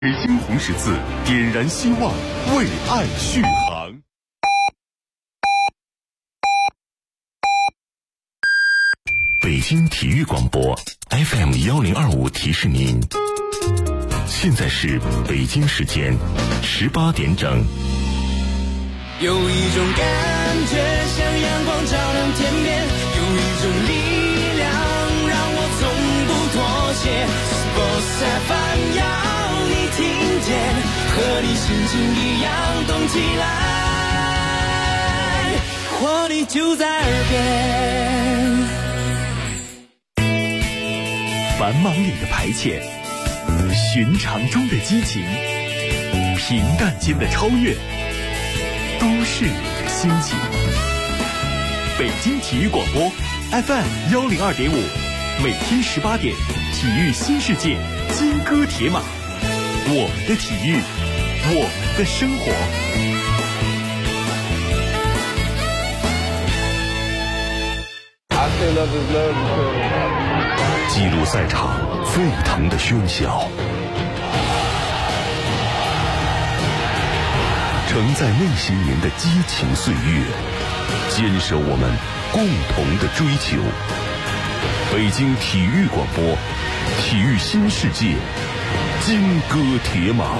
北京红十字点燃希望，为爱续航。北京体育广播 FM1025提示您，现在是北京时间18点整。 有一种感觉像阳光照亮天边，有一种力量让我从不妥协。Sports FM 要你听见，和你心情一样动起来，活力就在耳边。 繁忙里的排遣，寻常中的激情，平淡间的超越，都是你的心情。北京体育广播 FM102.5，每天18点，体育新世界，金戈铁马，我们的体育，我们的生活。记录赛场沸腾的喧嚣，承载那些年的激情岁月，坚守我们共同的追求。北京体育广播，体育新世界，金戈铁马。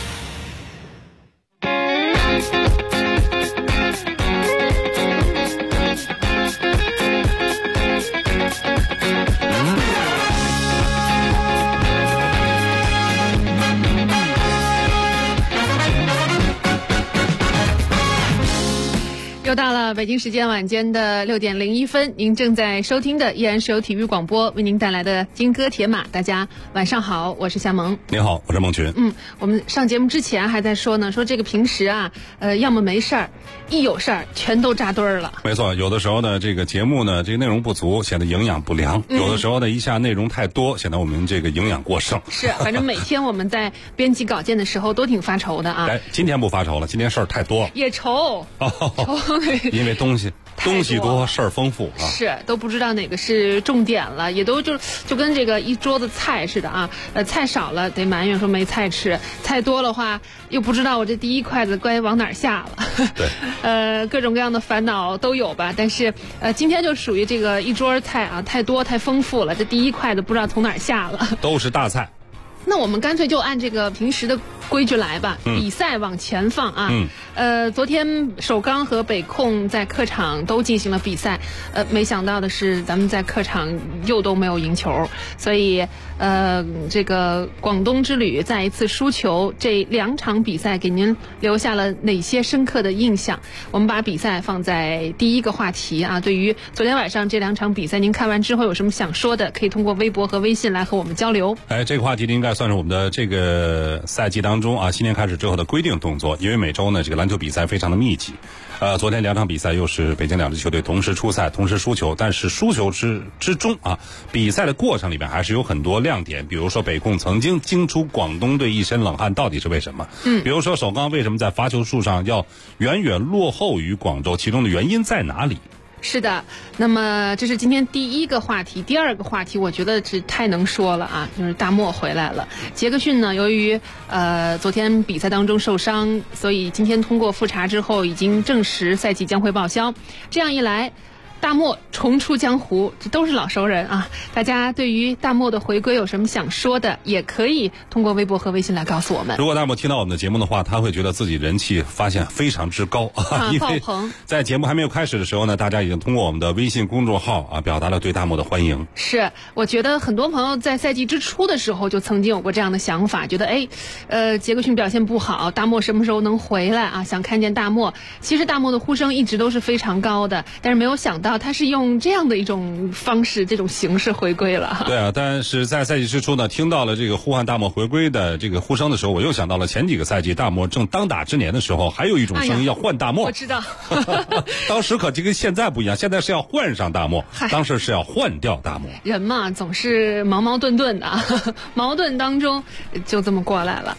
又到了北京时间晚间的6点01分，您正在收听的依然是由体育广播为您带来的金戈铁马。大家晚上好，我是夏萌。 你好，我是孟群。 我们上节目之前还在说呢，说这个平时啊，要么没事儿，一有事儿全都扎堆儿了。 没错，有的时候呢，这个节目呢，这个内容不足，显得营养不良；有的时候呢，一下内容太多，显得我们这个营养过剩。 是，反正每天我们在编辑稿件的时候都挺发愁的啊。 哎，今天不发愁了，今天事儿太多了。 也愁， 因为东西多，事儿丰富啊。 是，都不知道哪个是重点了，也都就跟这个一桌子菜似的啊。菜少了得埋怨说没菜吃，菜多的话又不知道我这第一筷子该往哪儿下了。 对， 各种各样的烦恼都有吧。但是今天就属于这个一桌菜啊，太多太丰富了，这第一筷子不知道从哪儿下了。 都是大菜。 那我们干脆就按这个平时的规矩来吧，比赛往前放啊。昨天首钢和北控在客场都进行了比赛，没想到的是咱们在客场又都没有赢球，所以这个广东之旅再一次输球，这2场比赛给您留下了哪些深刻的印象？我们把比赛放在第一个话题啊。对于昨天晚上这2场比赛，您看完之后有什么想说的，可以通过微博和微信来和我们交流。 这个话题应该算是我们的这个赛季当中啊，新年开始之后的规定动作，因为每周呢这个篮球比赛非常的密集。昨天2场比赛又是北京2支球队同时出赛，同时输球，但是输球之中啊，比赛的过程里面还是有很多亮点，比如说北控曾经惊出广东队一身冷汗，到底是为什么？比如说首钢为什么在罚球数上要远远落后于广州，其中的原因在哪里？ 是的，那么这是今天第一个话题。第二个话题我觉得是太能说了啊，就是大漠回来了。杰克逊呢，由于昨天比赛当中受伤，所以今天通过复查之后已经证实赛季将会报销。这样一来，大漠重出江湖，这都是老熟人啊！大家对于大漠的回归有什么想说的，也可以通过微博和微信来告诉我们。 如果大漠听到我们的节目的话，他会觉得自己人气发现非常之高啊！因为在节目还没有开始的时候呢，大家已经通过我们的微信公众号啊，表达了对大漠的欢迎。 是，我觉得很多朋友在赛季之初的时候就曾经有过这样的想法，觉得杰克逊表现不好，大漠什么时候能回来啊？想看见大漠。其实大漠的呼声一直都是非常高的，但是没有想到他是用这样的一种方式、这种形式回归了。 对啊，但是在赛季之初呢，听到了这个呼唤大漠回归的这个呼声的时候，我又想到了前几个赛季大漠正当打之年的时候，还有一种声音要换大漠。 我知道， 当时可就跟现在不一样，现在是要换上大漠，当时是要换掉大漠。 人嘛，总是矛盾的，矛盾当中就这么过来了。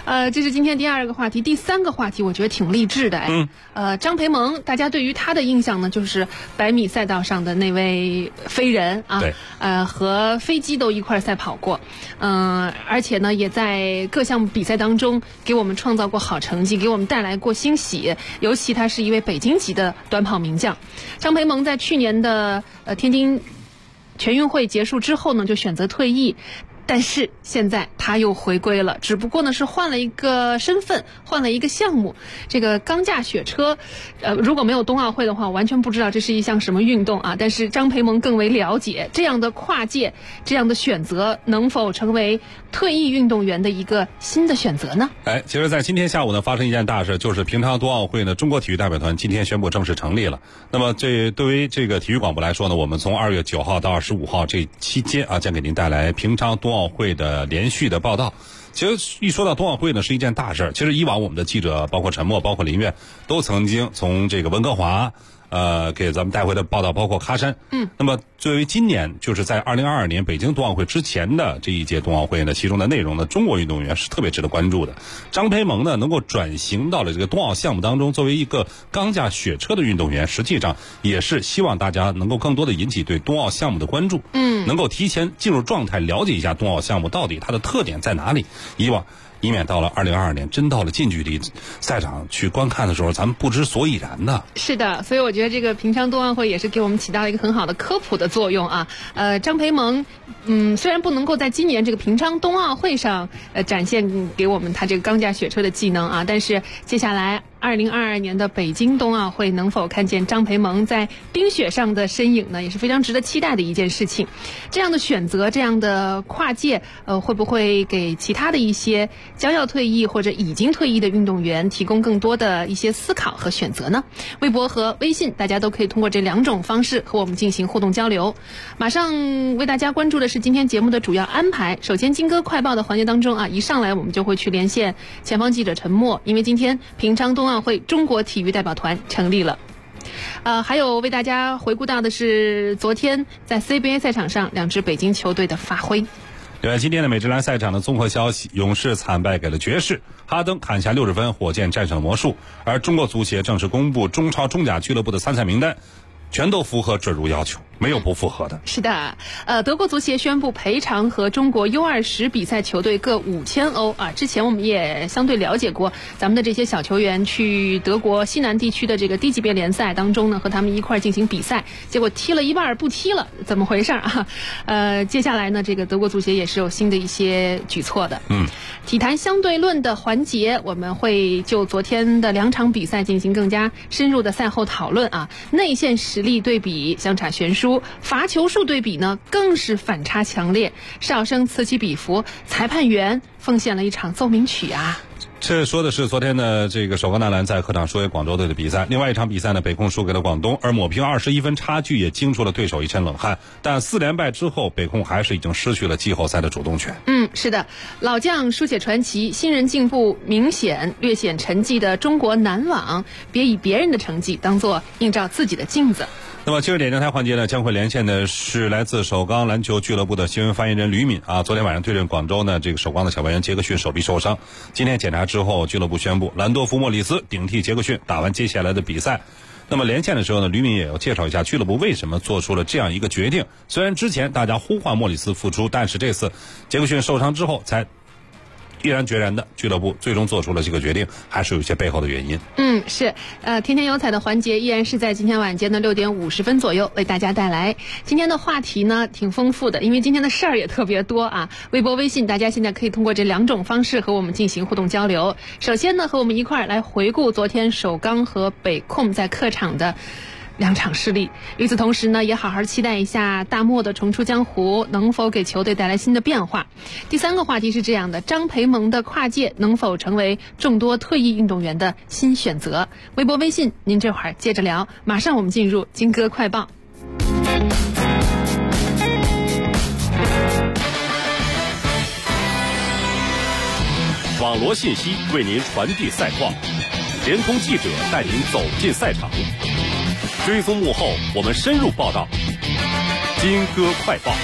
这是今天第2个话题。第3个话题我觉得挺励志的张培萌，大家对于他的印象呢，就是100米赛道上的那位飞人啊， 对， 和飞机都一块赛跑过，而且呢也在各项比赛当中给我们创造过好成绩，给我们带来过欣喜。尤其他是一位北京籍的短跑名将。张培萌在去年的天津全运会结束之后呢，就选择退役。但是现在他又回归了，只不过呢是换了一个身份，换了一个项目。这个钢架雪车，如果没有冬奥会的话，我完全不知道这是一项什么运动啊。但是张培萌更为了解，这样的跨界，这样的选择，能否成为退役运动员的一个新的选择呢？ 其实在今天下午呢，发生一件大事，就是平昌冬奥会呢，中国体育代表团今天宣布正式成立了。那么这对于这个体育广播来说呢，我们从2月9号到25号这期间啊，将给您带来平昌冬奥会的连续的报道。其实一说到冬奥会呢，是一件大事。其实以往我们的记者，包括陈默，包括林苑，都曾经从这个温哥华给咱们带回的报道，包括喀山。那么作为今年就是在2022年北京冬奥会之前的这一届冬奥会呢，其中的内容呢，中国运动员是特别值得关注的。张培萌呢，能够转型到了这个冬奥项目当中，作为一个钢架雪车的运动员，实际上也是希望大家能够更多的引起对冬奥项目的关注，能够提前进入状态，了解一下冬奥项目到底它的特点在哪里，以免到了2022年真到了近距离赛场去观看的时候，咱们不知所以然的。 是的，所以我觉得这个平昌冬奥会也是给我们起到了一个很好的科普的作用啊。张培萌，虽然不能够在今年这个平昌冬奥会上展现给我们他这个钢架雪车的技能啊，但是接下来2022年的北京冬奥会能否看见张培萌在冰雪上的身影呢，也是非常值得期待的一件事情。这样的选择，这样的跨界，会不会给其他的一些将要退役或者已经退役的运动员提供更多的一些思考和选择呢？微博和微信大家都可以通过这2种方式和我们进行互动交流。马上为大家关注的是今天节目的主要安排。首先金歌快报的环节当中啊，一上来我们就会去连线前方记者陈默，因为今天平昌冬奥会中国体育代表团成立了。还有为大家回顾到的是昨天在 CBA 赛场上2支北京球队的发挥。 另外今天的美职篮赛场的综合消息，勇士惨败给了爵士，哈登砍下60分，火箭战胜了魔术。而中国足协正式公布中超中甲俱乐部的参赛名单，全都符合准入要求，没有不符合的。 是的，德国足协宣布赔偿和中国 U20 比赛球队各5000欧啊。之前我们也相对了解过，咱们的这些小球员去德国西南地区的这个低级别联赛当中呢，和他们一块进行比赛，结果踢了一半不踢了，怎么回事啊？接下来呢，这个德国足协也是有新的一些举措的。体坛相对论的环节，我们会就昨天的2场比赛进行更加深入的赛后讨论啊。内线实力对比相差悬殊，罚球数对比呢更是反差强烈，哨声此起彼伏，裁判员奉献了一场奏鸣曲啊。 这说的是昨天的这个首钢男篮在客场输给广州队的比赛。另外一场比赛呢，北控输给了广东，而抹平21分差距也惊出了对手一身冷汗。但4连败之后，北控还是已经失去了季后赛的主动权。 是的，老将书写传奇，新人进步明显，略显沉寂的中国男网，别以别人的成绩当作映照自己的镜子。 那么今日点将台环节呢，将会连线的是来自首钢篮球俱乐部的新闻发言人吕敏啊。昨天晚上对阵广州呢，这个首钢的小外援杰克逊手臂受伤，今天检查之后，俱乐部宣布兰多夫莫里斯顶替杰克逊打完接下来的比赛。那么连线的时候呢，吕敏也要介绍一下俱乐部为什么做出了这样一个决定。虽然之前大家呼唤莫里斯复出，但是这次杰克逊受伤之后才毅然决然的俱乐部最终做出了这个决定，还是有一些背后的原因。 是天天有彩的环节依然是在今天晚间的6点50分左右为大家带来。今天的话题呢挺丰富的，因为今天的事儿也特别多啊。微博微信大家现在可以通过这2种方式和我们进行互动交流。首先呢，和我们一块儿来回顾昨天首钢和北控在客场的2场失利。与此同时呢，也好好期待一下大漠的重出江湖能否给球队带来新的变化。第3个话题是这样的，张培萌的跨界能否成为众多退役运动员的新选择？微博微信您这会儿接着聊。马上我们进入金歌快报。 网罗信息为您传递赛况，联通记者带您走进赛场，追踪幕后，我们深入报道。金歌快报。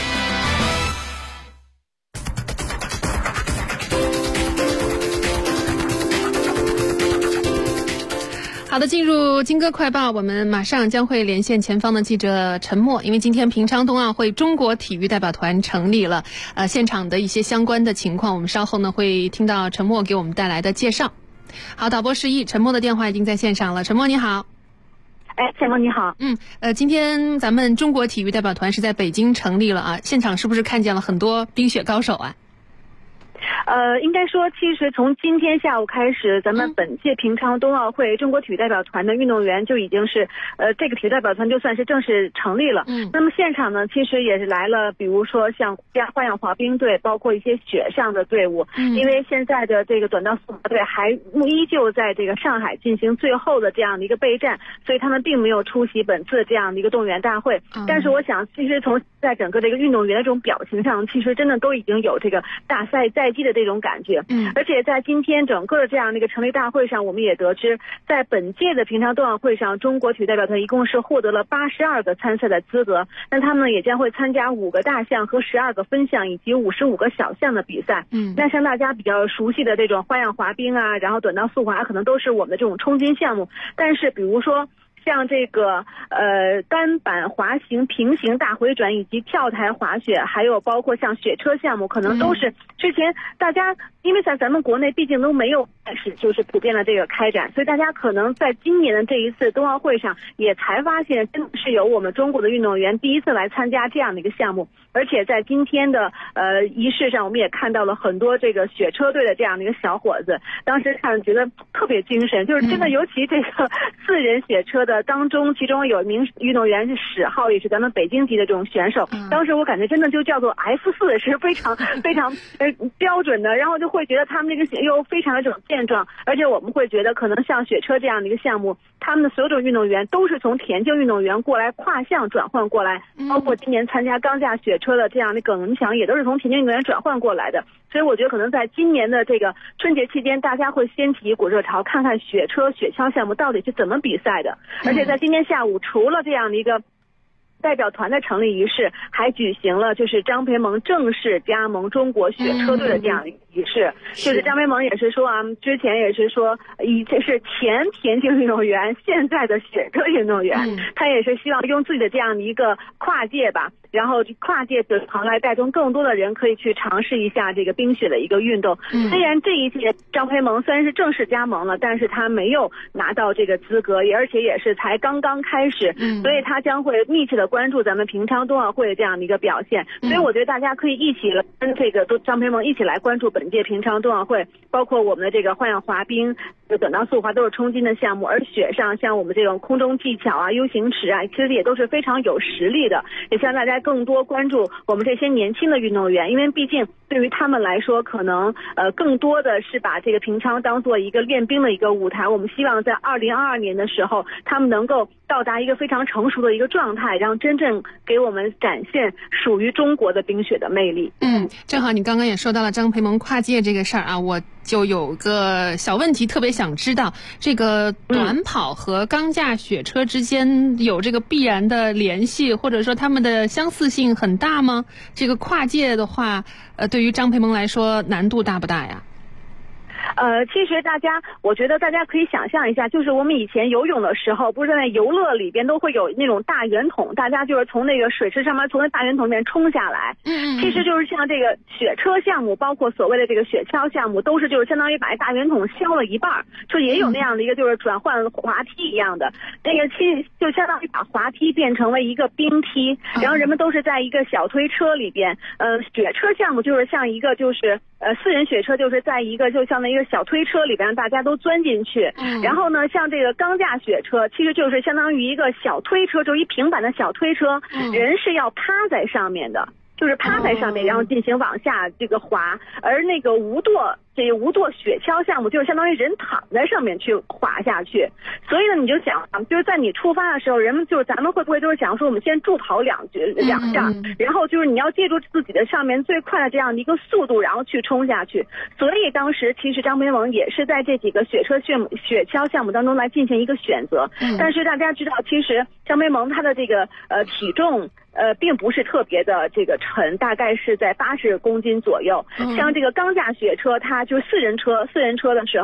好的，进入金歌快报，我们马上将会连线前方的记者陈默，因为今天平昌冬奥会中国体育代表团成立了，现场的一些相关的情况，我们稍后呢会听到陈默给我们带来的介绍。好，导播示意，陈默的电话已经在线上了。陈默你好。 陈默你好。 今天咱们中国体育代表团是在北京成立了啊，现场是不是看见了很多冰雪高手啊？ 应该说，其实从今天下午开始，咱们本届平昌冬奥会中国体育代表团的运动员就已经是，这个体育代表团就算是正式成立了。那么现场呢，其实也是来了，比如说像花样滑冰队，包括一些雪上的队伍。因为现在的这个短道速滑队还依旧在这个上海进行最后的这样的一个备战，所以他们并没有出席本次的这样的一个动员大会。但是我想，其实从在整个这个运动员的这种表情上，其实真的都已经有这个大赛在即的这种感觉。而且在今天整个的这样的一个成立大会上，我们也得知，在本届的平昌冬奥会上，中国体育代表团一共是获得了82个参赛的资格，那他们也将会参加5个大项和12个分项以及55个小项的比赛。那像大家比较熟悉的这种花样滑冰啊，然后短道速滑可能都是我们的这种冲金项目，但是比如说像这个单板滑行、平行大回转以及跳台滑雪，还有包括像雪车项目，可能都是之前大家因为在咱们国内毕竟都没有开始就是普遍的这个开展，所以大家可能在今年的这一次冬奥会上也才发现，真的是有我们中国的运动员第一次来参加这样的一个项目。而且在今天的仪式上，我们也看到了很多这个雪车队的这样的一个小伙子，当时看觉得特别精神，就是真的，尤其这个4人雪车的当中，其中有一名运动员是10号，也是咱们北京籍的这种选手。当时我感觉真的就叫做 F4， 是非常非常标准的，然后就会觉得他们这个又非常的这种健壮，而且我们会觉得可能像雪车这样的一个项目，他们的所有的运动员都是从田径运动员过来跨项转换过来，包括今年参加钢架雪车的这样的耿文强也都是从田径运动员转换过来的。所以我觉得可能在今年的这个春节期间，大家会掀起一股热潮，看看雪车雪橇项目到底是怎么比赛的。而且在今天下午，除了这样的一个代表团的成立仪式，还举行了就是张培萌正式加盟中国雪车队的这样的仪式。就是张培萌也是说啊，之前也是说是前田径运动员，现在的雪车运动员，他也是希望用自己的这样的一个跨界吧，然后跨界的行来带动更多的人可以去尝试一下这个冰雪的一个运动。虽然这一届张培萌虽然是正式加盟了，但是他没有拿到这个资格，而且也是才刚刚开始，所以他将会密切的关注咱们平昌冬奥会的这样的一个表现。所以我觉得大家可以一起跟这个张培萌一起来关注本届平昌冬奥会，包括我们的这个花样滑冰、短道速滑都是冲金的项目，而雪上像我们这种空中技巧啊、U 型池啊，其实也都是非常有实力的。也希望大家更多关注我们这些年轻的运动员，因为毕竟对于他们来说，可能更多的是把这个平昌当做一个练兵的一个舞台。我们希望在2022年的时候，他们能够到达一个非常成熟的一个状态，然后真正给我们展现属于中国的冰雪的魅力。 正好你刚刚也说到了张培萌跨界这个事儿啊，我就有个小问题特别想知道，这个短跑和钢架雪车之间有这个必然的联系，或者说他们的相似性很大吗？这个跨界的话，对于张培萌来说难度大不大呀？ 其实我觉得大家可以想象一下，就是我们以前游泳的时候，不是在游乐里边都会有那种大圆筒，大家就是从那个水池上面从那大圆筒里面冲下来。其实就是像这个雪车项目，包括所谓的这个雪橇项目，都是就是相当于把大圆筒削了一半，就也有那样的一个就是转换滑梯一样的，那个就相当于把滑梯变成了一个冰梯，然后人们都是在一个小推车里边。雪车项目就是像一个就是4人雪车，就是在一个就像一个小推车里边，让大家都钻进去。然后呢，像这个钢架雪车，其实就是相当于一个小推车，就是一平板的小推车，人是要趴在上面的。就是趴在上面，然后进行往下这个滑。而那个无舵雪橇项目，就是相当于人躺在上面去滑下去。所以呢，你就想，就是在你出发的时候，人们就是咱们会不会就是想说，我们先助跑两下，然后就是你要借助自己的上面最快的这样的一个速度，然后去冲下去。所以当时其实张培萌也是在这几个雪橇项目当中来进行一个选择。但是大家知道，其实张培萌他的这个体重并不是特别的这个沉，大概是在80公斤左右。像这个钢架雪车，它就是四人车的时候，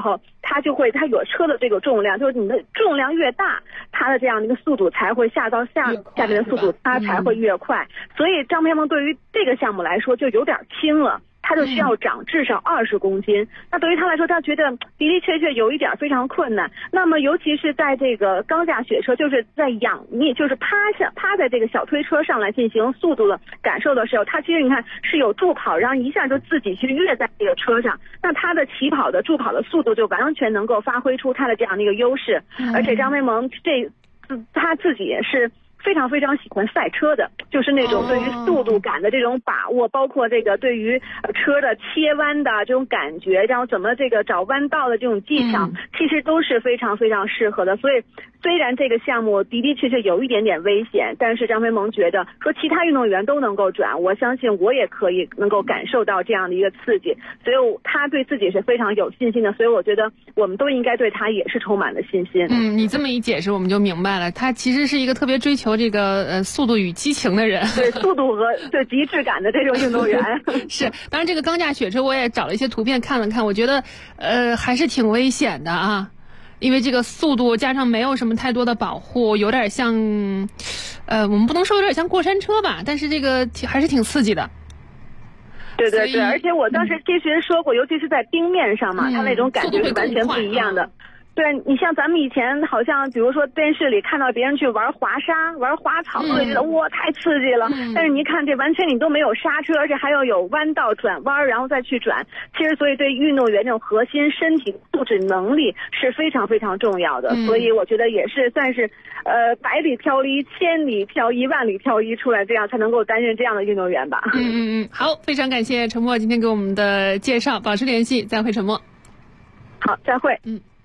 它有车的这个重量，就是你的重量越大，它的这样的一个速度才会下面的速度它才会越快。所以张培萌对于这个项目来说就有点轻了。他就需要长至少20公斤，那对于他来说，他觉得的的确确有一点非常困难。那么尤其是在这个钢架雪车，就是在仰逆，就是趴在这个小推车上来进行速度的感受的时候，他其实你看是有助跑，然后一下就自己去跃在这个车上，那他的助跑的速度就完全能够发挥出他的这样的一个优势。而且张培萌他自己也是非常非常喜欢赛车的，就是那种对于速度感的这种把握，包括这个对于车的切弯的这种感觉，然后怎么这个找弯道的这种技巧，其实都是非常非常适合的。所以虽然这个项目的确确有一点点危险，但是张培萌觉得说其他运动员都能够转，我相信我也可以能够感受到这样的一个刺激，所以他对自己是非常有信心的。所以我觉得我们都应该对他也是充满了信心。 你这么一解释我们就明白了，他其实是一个特别追求这个速度与激情的人， 对速度和对极致感的这种运动员。 是，当然这个钢架雪车我也找了一些图片看了看，我觉得还是挺危险的啊，因为这个速度加上没有什么太多的保护，有点像我们不能说有点像过山车吧，但是这个还是挺刺激的。 对对对，而且我当时其实说过，尤其是在冰面上嘛，它那种感觉是完全不一样的。对，你像咱们以前好像比如说电视里看到别人去玩滑沙玩滑草，就觉得哇太刺激了，但是你一看这完全你都没有刹车，而且还要有弯道转弯然后再去转，其实所以对运动员这种核心身体素质能力是非常非常重要的。所以我觉得也是算是百里挑一、千里挑一、万里挑一出来，这样才能够担任这样的运动员吧。 好，非常感谢陈默今天给我们的介绍，保持联系，再会陈默。 好，再会。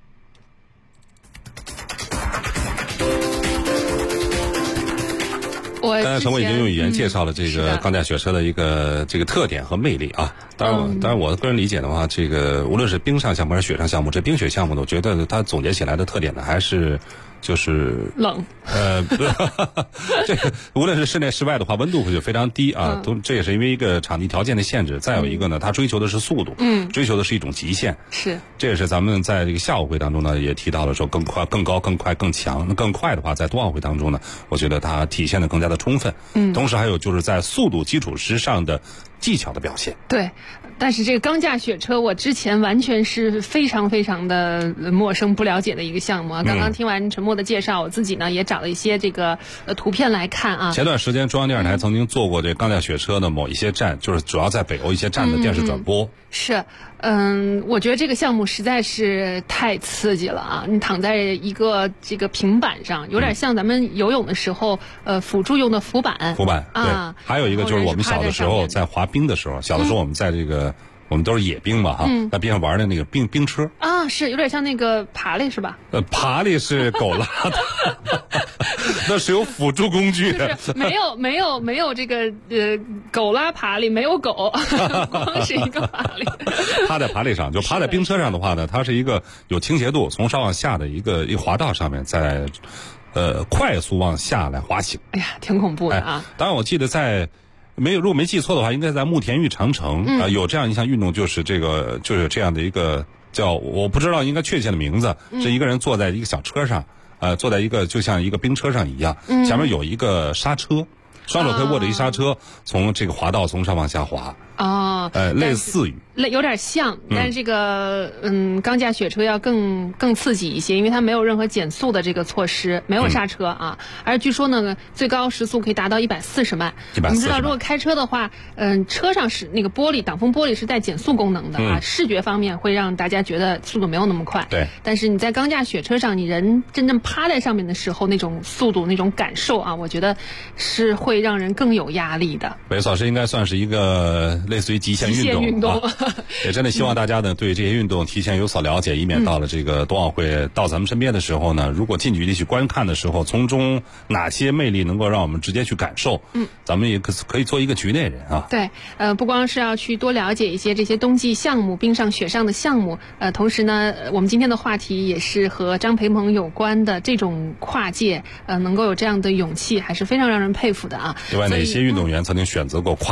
刚才陈默已经用语言介绍了这个钢架雪车的一个这个特点和魅力啊。当然我个人理解的话，这个无论是冰上项目还是雪上项目，这冰雪项目呢，我觉得它总结起来的特点呢，还是就是冷。 这个无论是室内室外的话，温度会就非常低啊。这也是因为一个场地条件的限制。再有一个呢，它追求的是速度，追求的是一种极限。 是。这也是咱们在这个夏奥会当中呢，也提到了说更快、更高、更快、更强。那更快的话，在冬奥会当中呢，我觉得它体现的更加的充分。同时还有就是在速度基础之上的技巧的表现。 对。但是这个钢架雪车，我之前完全是非常非常的陌生不了解的一个项目啊。刚刚听完陈默的介绍，我自己呢也找了一些这个图片来看啊。 前段时间中央电视台曾经做过这钢架雪车的某一些站，就是主要在北欧一些站的电视转播。 是，我觉得这个项目实在是太刺激了啊！你躺在一个这个平板上，有点像咱们游泳的时候辅助用的浮板。 浮板啊，对。还有一个就是我们小的时候在滑冰的时候，小的时候我们在这个。我们都是野冰嘛哈，在边上玩的那个冰车啊，是有点像那个爬犁是吧？ 爬犁是狗拉的，那是有辅助工具的。 就是没有这个狗拉爬犁，没有狗，光是一个爬犁。 趴在爬犁上，就趴在冰车上的话呢，它是一个有倾斜度，从上往下的一个滑道上面，在快速往下来滑行。 哎呀，挺恐怖的啊！ 当然，我记得如果没记错的话，应该在慕田峪长城有这样一项运动，就是这样的一个叫我不知道应该确切的名字，是一个人坐在一个小车上，坐在一个就像一个冰车上一样，前面有一个刹车，双手可以握着一刹车，从这个滑道从上往下滑。类似于有点像，但是这个钢架雪车要更刺激一些，因为它没有任何减速的这个措施，没有刹车啊，而据说呢最高时速可以达到140迈。我们知道如果开车的话，车上是那个挡风玻璃是带减速功能的啊，视觉方面会让大家觉得速度没有那么快。 对。 但是你在钢架雪车上，你人真正趴在上面的时候，那种速度那种感受啊，我觉得是会让人更有压力的。 没错，这应该算是一个类似于极限运动也真的希望大家呢对这些运动提前有所了解，以免到了这个冬奥会到咱们身边的时候呢，如果近距离去观看的时候，从中哪些魅力能够让我们直接去感受，咱们也可以做一个局内人啊。 对，不光是要去多了解一些这些冬季项目、冰上雪上的项目，同时呢，我们今天的话题也是和张培萌有关的，这种跨界，能够有这样的勇气，还是非常让人佩服的啊。 另外，哪些运动员曾经选择过跨界？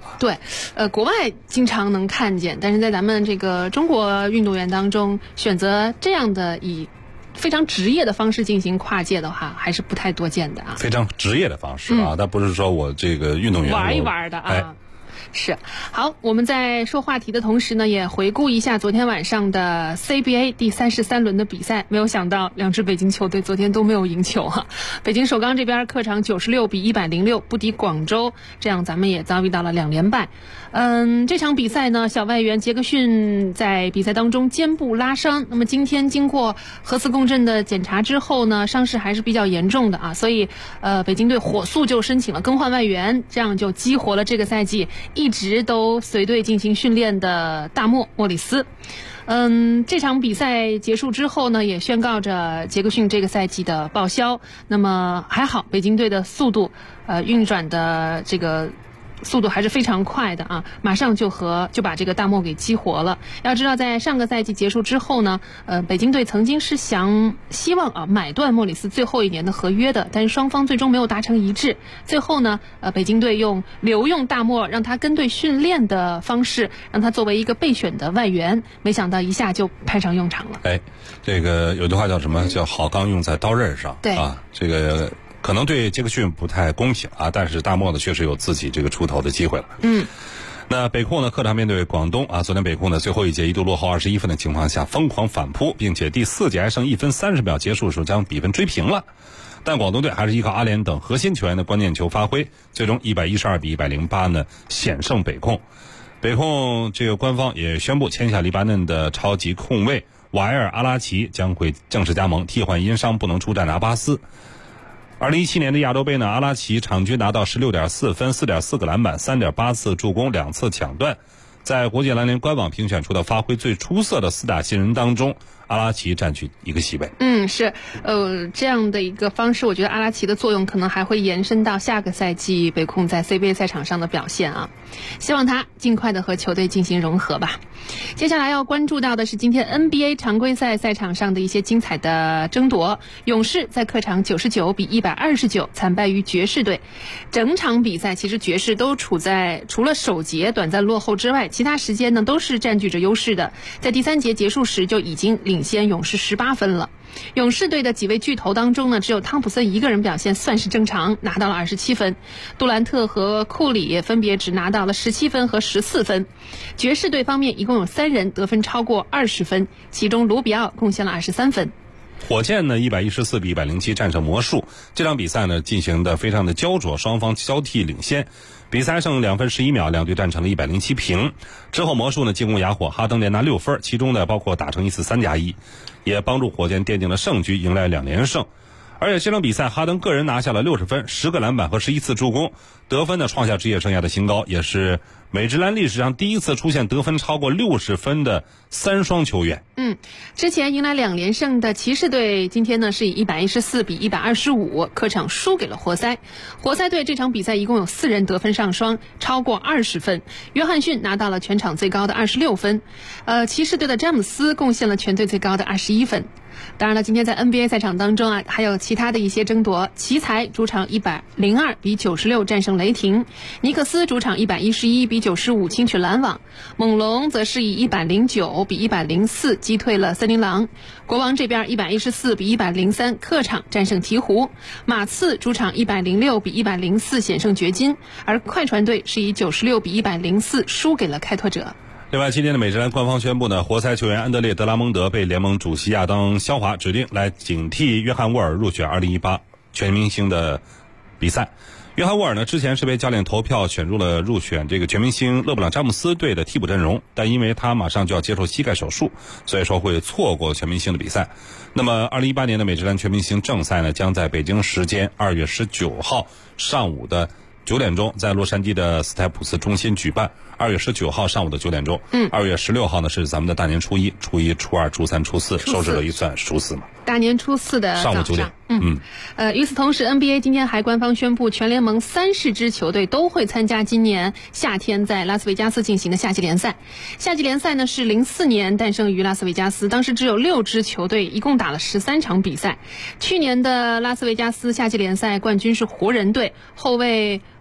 对，国外经常能看见，但是在咱们这个中国运动员当中，选择这样的以非常职业的方式进行跨界的话，还是不太多见的啊。 非常职业的方式啊，但不是说我这个运动员玩一玩的啊。是。好，我们在说话题的同时呢，也回顾一下昨天晚上的 CBA 第33轮的比赛。没有想到两支北京球队昨天都没有赢球啊。北京首钢这边客场96比106不敌广州，这样咱们也遭遇到了2连败。这场比赛呢，小外援杰克逊在比赛当中肩部拉伤，那么今天经过核磁共振的检查之后呢，伤势还是比较严重的啊，所以北京队火速就申请了更换外援，这样就激活了这个赛季一直都随队进行训练的大莫里斯。这场比赛结束之后呢，也宣告着杰克逊这个赛季的报销。那么还好，北京队的速度，运转的这个速度还是非常快的啊，马上就把这个大莫给激活了。要知道，在上个赛季结束之后呢，北京队曾经是希望啊买断莫里斯最后1年的合约的，但是双方最终没有达成一致。最后呢，北京队留用大莫，让他跟队训练的方式，让他作为一个备选的外援，没想到一下就派上用场了。 这个有句话叫什么？叫好钢用在刀刃上。 对啊，这个可能对杰克逊不太公平啊，但是大莫呢确实有自己这个出头的机会了。那北控呢客场面对广东啊，昨天北控呢最后一节一度落后21分的情况下疯狂反扑，并且第4节还剩1分30秒结束的时候将比分追平了。但广东队还是依靠阿联等核心球员的关键球发挥，最终112比108呢险胜北控。北控这个官方也宣布签下黎巴嫩的超级控卫瓦埃尔·阿拉奇，将会正式加盟，替换因伤不能出战的阿巴斯。2017年的亚洲杯呢，阿拉奇场均拿到16.4分、4.4个篮板、3.8次助攻、2次抢断，在国际篮联官网评选出的发挥最出色的4大新人当中，阿拉奇占据一个席位。 是，这样的一个方式，我觉得阿拉奇的作用可能还会延伸到下个赛季北控在 CBA 赛场上的表现啊，希望他尽快的和球队进行融合吧。接下来要关注到的是今天 NBA 常规赛赛场上的一些精彩的争夺。勇士在客场99比129惨败于爵士队。整场比赛其实爵士都除了首节短暂落后之外，其他时间呢都是占据着优势的，在第3节结束时就已经领先勇士18分了。勇士队的几位巨头当中呢，只有汤普森一个人表现算是正常，拿到了27分。杜兰特和库里分别只拿到了17分和14分。爵士队方面一共有3人得分超过20分，其中卢比奥贡献了23分。 火箭呢114比107战胜魔术，这场比赛呢进行的非常的焦灼，双方交替领先。比赛剩2分11秒，两队战成了107平。之后魔术呢进攻哑火，哈登连拿6分，其中呢包括打成一次3+1，也帮助火箭奠定了胜局，迎来2连胜。而且这场比赛哈登个人拿下了60分、10个篮板和11次助攻，得分呢创下职业生涯的新高，也是美职篮历史上第一次出现得分超过60分的3双球员。 之前迎来2连胜的骑士队今天呢是以114比125客场输给了活塞。活塞队这场比赛一共有4人得分上双，超过20分。约翰逊拿到了全场最高的26分，骑士队的詹姆斯贡献了全队最高的21分。当然了，今天在 NBA 赛场当中啊，还有其他的一些争夺。奇才主场102比96战胜雷霆，尼克斯主场111比95轻取篮网，猛龙则是以109比104击退了森林狼。国王这边114比103客场战胜鹈鹕，马刺主场106比104险胜掘金，而快船队是以96比104输给了开拓者。 另外，今天的美职篮官方宣布呢，活塞球员安德烈·德拉蒙德被联盟主席亚当·肖华指定来顶替约翰·沃尔入选2018全明星的比赛。约翰·沃尔呢，之前是被教练投票选入选这个全明星勒布朗·詹姆斯队的替补阵容，但因为他马上就要接受膝盖手术，所以说会错过全明星的比赛。那么2018年的美职篮全明星正赛呢，将在北京时间2月19号上午的9点钟在洛杉矶的斯台普斯中心举办。2月19号上午的9点钟，2月16号呢是咱们的大年初1、初1、初2、初3、初4，收拾了一算初4嘛。 大年初4的上午9点。 与此同时 NBA 今天还官方宣布，全联盟30支球队都会参加今年夏天在拉斯维加斯进行的夏季联赛。夏季联赛呢是04年诞生于拉斯维加斯，当时只有6支球队，一共打了13场比赛。去年的拉斯维加斯夏季联赛冠军是湖人队，后卫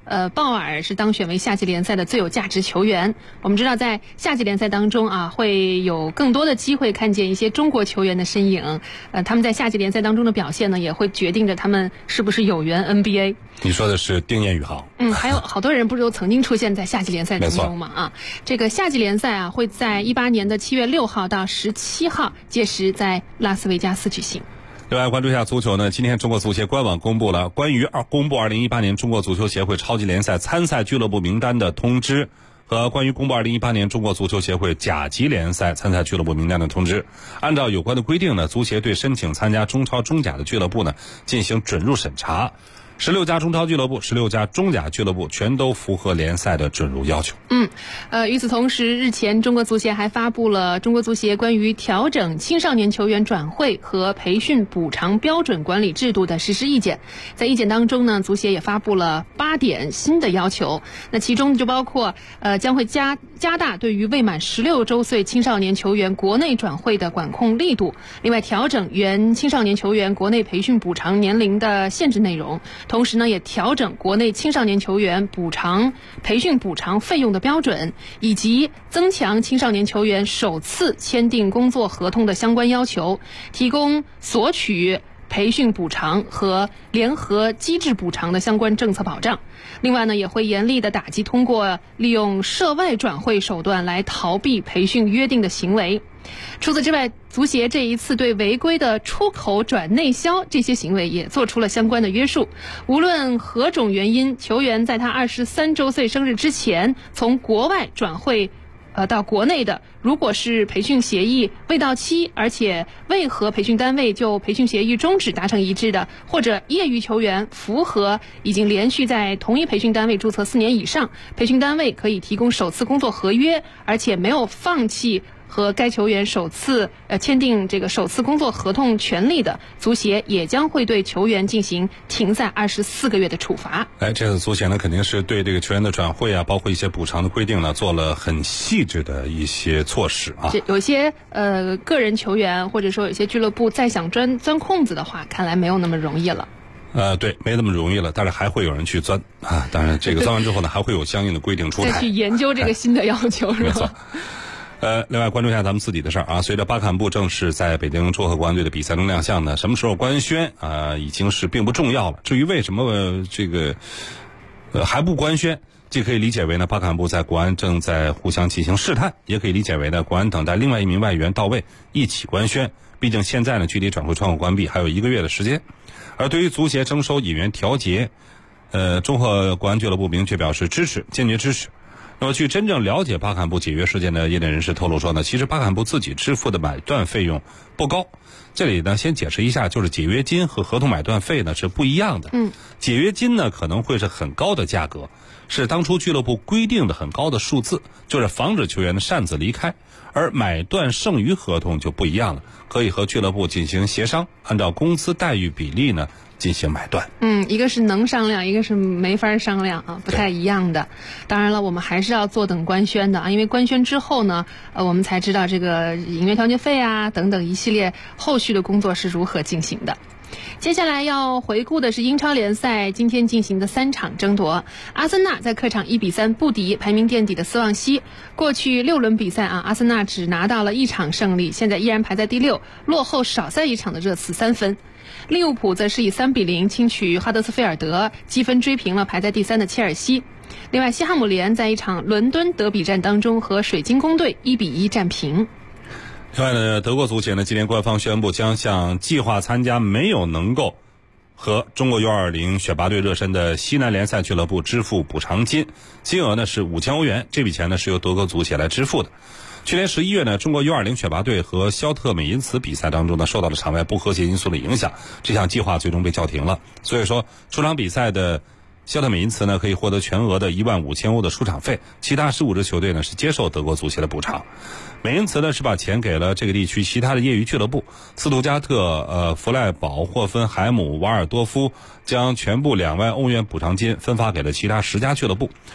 鲍尔是当选为夏季联赛的最有价值球员。我们知道在夏季联赛当中啊，会有更多的机会看见一些中国球员的身影。他们在夏季联赛当中的表现呢，也会决定着他们是不是有缘 NBA。 你说的是丁彦雨航。 还有好多人不是都曾经出现在夏季联赛当中吗？啊，这个夏季联赛啊，会在18年的7月6号到17号，届时在拉斯维加斯举行。 另外关注一下足球呢，今天中国足协官网公布了关于公布2018年中国足球协会超级联赛参赛俱乐部名单的通知，和关于公布2018年中国足球协会甲级联赛参赛俱乐部名单的通知。按照有关的规定呢，足协对申请参加中超中甲的俱乐部呢进行准入审查。16家中超俱乐部、16家中甲俱乐部全都符合联赛的准入要求。 与此同时，日前中国足协还发布了中国足协关于调整青少年球员转会和培训补偿标准管理制度的实施意见。在意见当中呢，足协也发布了8点新的要求。那其中就包括将会加大对于未满16周岁青少年球员国内转会的管控力度。另外，调整原青少年球员国内培训补偿年龄的限制内容。同时呢，也调整国内青少年球员培训补偿费用的标准，以及增强青少年球员首次签订工作合同的相关要求，提供索取培训补偿和联合机制补偿的相关政策保障。另外呢，也会严厉地打击通过利用涉外转会手段来逃避培训约定的行为。除此之外，足协这一次对违规的出口转内销这些行为也做出了相关的约束。无论何种原因，球员在他23周岁生日之前从国外转会到国内的，如果是培训协议未到期，而且未和培训单位就培训协议终止达成一致的，或者业余球员符合已经连续在同一培训单位注册4年以上，培训单位可以提供首次工作合约，而且没有放弃和该球员首次签订这个首次工作合同权利的，足协也将会对球员进行停赛24个月的处罚。 这次足协呢肯定是对这个球员的转会啊，包括一些补偿的规定呢，做了很细致的一些措施啊。 有些个人球员或者说有些俱乐部再想钻空子的话，看来没有那么容易了。 对，没那么容易了，但是还会有人去钻啊。当然，这个钻完之后呢，还会有相应的规定出台， 再去研究这个新的要求，是吧？ 没错。另外关注一下咱们自己的事儿啊。随着巴坎布正式在北京祝贺国安队的比赛中亮相呢，什么时候官宣已经是并不重要了。至于为什么这个还不官宣，既可以理解为呢巴坎布在国安正在互相进行试探，也可以理解为呢国安等待另外一名外援到位一起官宣。毕竟现在呢距离转会窗口关闭还有1个月的时间。而对于足协征收引援调节，中赫国安俱乐部明确表示支持，坚决支持。那么据真正了解巴坎布解约事件的业内人士透露说呢，其实巴坎布自己支付的买断费用不高。这里呢先解释一下，就是解约金和合同买断费呢是不一样的。解约金呢可能会是很高的价格，是当初俱乐部规定的很高的数字，就是防止球员的擅自离开。而买断剩余合同就不一样了，可以和俱乐部进行协商，按照工资待遇比例呢进行买断。 一个是能商量，一个是没法商量啊，不太一样的。当然了，我们还是要坐等官宣的啊，因为官宣之后呢，我们才知道这个引援调节费啊等等一系列后续的工作是如何进行的。接下来要回顾的是英超联赛今天进行的3场争夺。阿森纳在客场1-3不敌排名垫底的斯旺西。过去6轮比赛啊，阿森纳只拿到了1场胜利，现在依然排在第6，落后少赛1场的热刺3分。利物浦则是以3-0轻取哈德斯菲尔德，积分追平了排在第3的切尔西。另外，西汉姆联在一场伦敦德比战当中和水晶宫队1-1战平。 另外呢，德国足协呢今天官方宣布将向计划参加没有能够和中国 U20 选拔队热身的西南联赛俱乐部支付补偿金，金额呢是5000欧元，这笔钱呢是由德国足协来支付的。去年11月呢，中国 U20 选拔队和肖特美因茨比赛当中呢，受到了场外不和谐因素的影响，这项计划最终被叫停了。所以说，出场比赛的肖特美因茨呢可以获得全额的15000欧的出场费，其他15支球队呢是接受德国足协的补偿。美因茨呢是把钱给了这个地区其他的业余俱乐部，斯图加特、弗赖堡、霍芬海姆、瓦尔多夫将全部2万欧元补偿金分发给了其他10家俱乐部。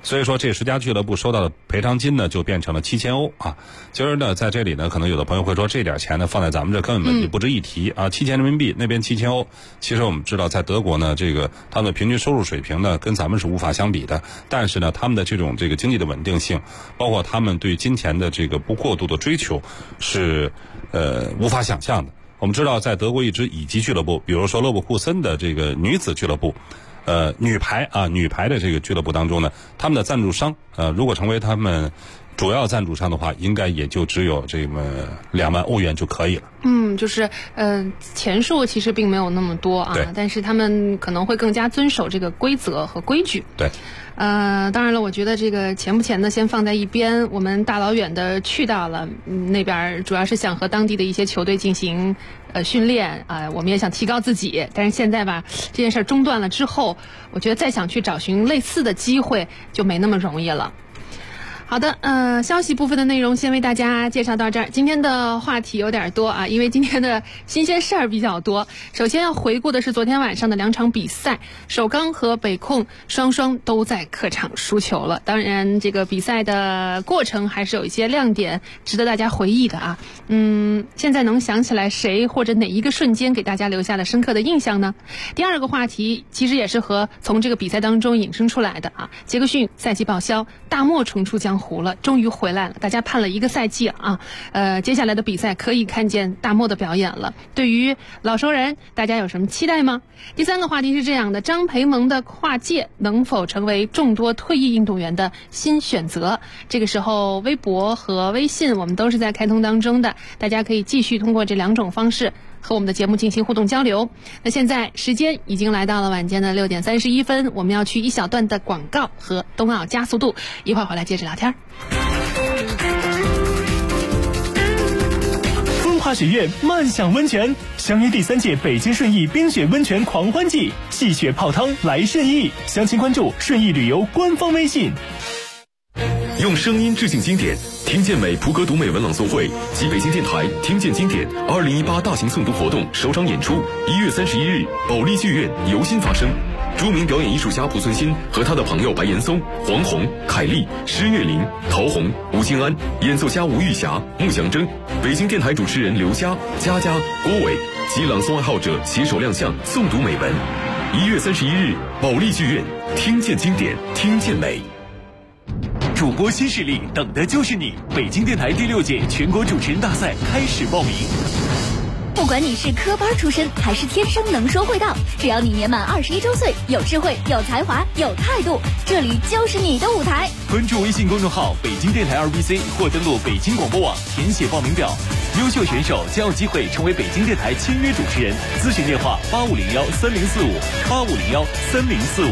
所以说这10家俱乐部收到的赔偿金呢就变成了7000欧啊。其实呢在这里呢可能有的朋友会说这点钱呢放在咱们这根本就不值一提啊，7000人民币那边7000欧。其实我们知道在德国呢这个他们的平均收入水平呢跟咱们是无法相比的，但是呢他们的这种经济的稳定性，包括他们对金钱的这个不过度的追求是无法想象的。我们知道在德国一支乙级俱乐部，比如说勒沃库森的这个女子俱乐部，女排的这个俱乐部当中呢，他们的赞助商如果成为他们主要赞助商的话，应该也就只有这么2万欧元就可以了。 就是钱数其实并没有那么多啊，但是他们可能会更加遵守这个规则和规矩。 对。 当然了，我觉得这个钱不钱的先放在一边，我们大老远的去到了那边，主要是想和当地的一些球队进行训练我们也想提高自己。但是现在吧，这件事中断了之后，我觉得再想去找寻类似的机会就没那么容易了。好的，消息部分的内容先为大家介绍到这儿。今天的话题有点多啊，因为今天的新鲜事儿比较多。首先要回顾的是昨天晚上的2场比赛，首钢和北控双双都在客场输球了。当然，这个比赛的过程还是有一些亮点值得大家回忆的啊。现在能想起来谁或者哪一个瞬间给大家留下了深刻的印象呢？第二个话题其实也是从这个比赛当中引申出来的啊。杰克逊赛季报销，大漠重出江湖了，终于回来了，大家盼了1个赛季啊。接下来的比赛可以看见大漠的表演了。对于老熟人，大家有什么期待吗？第三个话题是这样的，张培萌的跨界能否成为众多退役运动员的新选择？这个时候微博和微信我们都是在开通当中的，大家可以继续通过这2种方式和我们的节目进行互动交流。那现在时间已经来到了晚间的6点31分，我们要去一小段的广告和冬奥加速度，一会儿回来接着聊天。 风华雪苑漫享温泉相约第3届北京顺义冰雪温泉狂欢季，戏雪泡汤来顺义，详情关注顺义旅游官方微信。 用声音致敬经典，听见美普格读美文朗诵会及北京电台听见经典2018大型诵读活动首场演出1月31日保利剧院由心发生。著名表演艺术家濮存昕和他的朋友白岩松、黄宏、凯丽、施月林、陶虹、吴京安，演奏家吴玉霞、穆祥征，北京电台主持人刘佳、佳佳、郭伟及朗诵爱好者携手亮相诵读美文。1月31日保利剧院，听见经典，听见美。 主播新势力，等的就是你！北京电台第6届全国主持人大赛开始报名。 不管你是科班出身还是天生能说会道，只要你年满21周岁，有智慧、有才华、有态度，这里就是你的舞台。 关注微信公众号北京电台2BC 或登录北京广播网填写报名表，优秀选手将有机会成为北京电台签约主持人。咨询电话8501304585013045。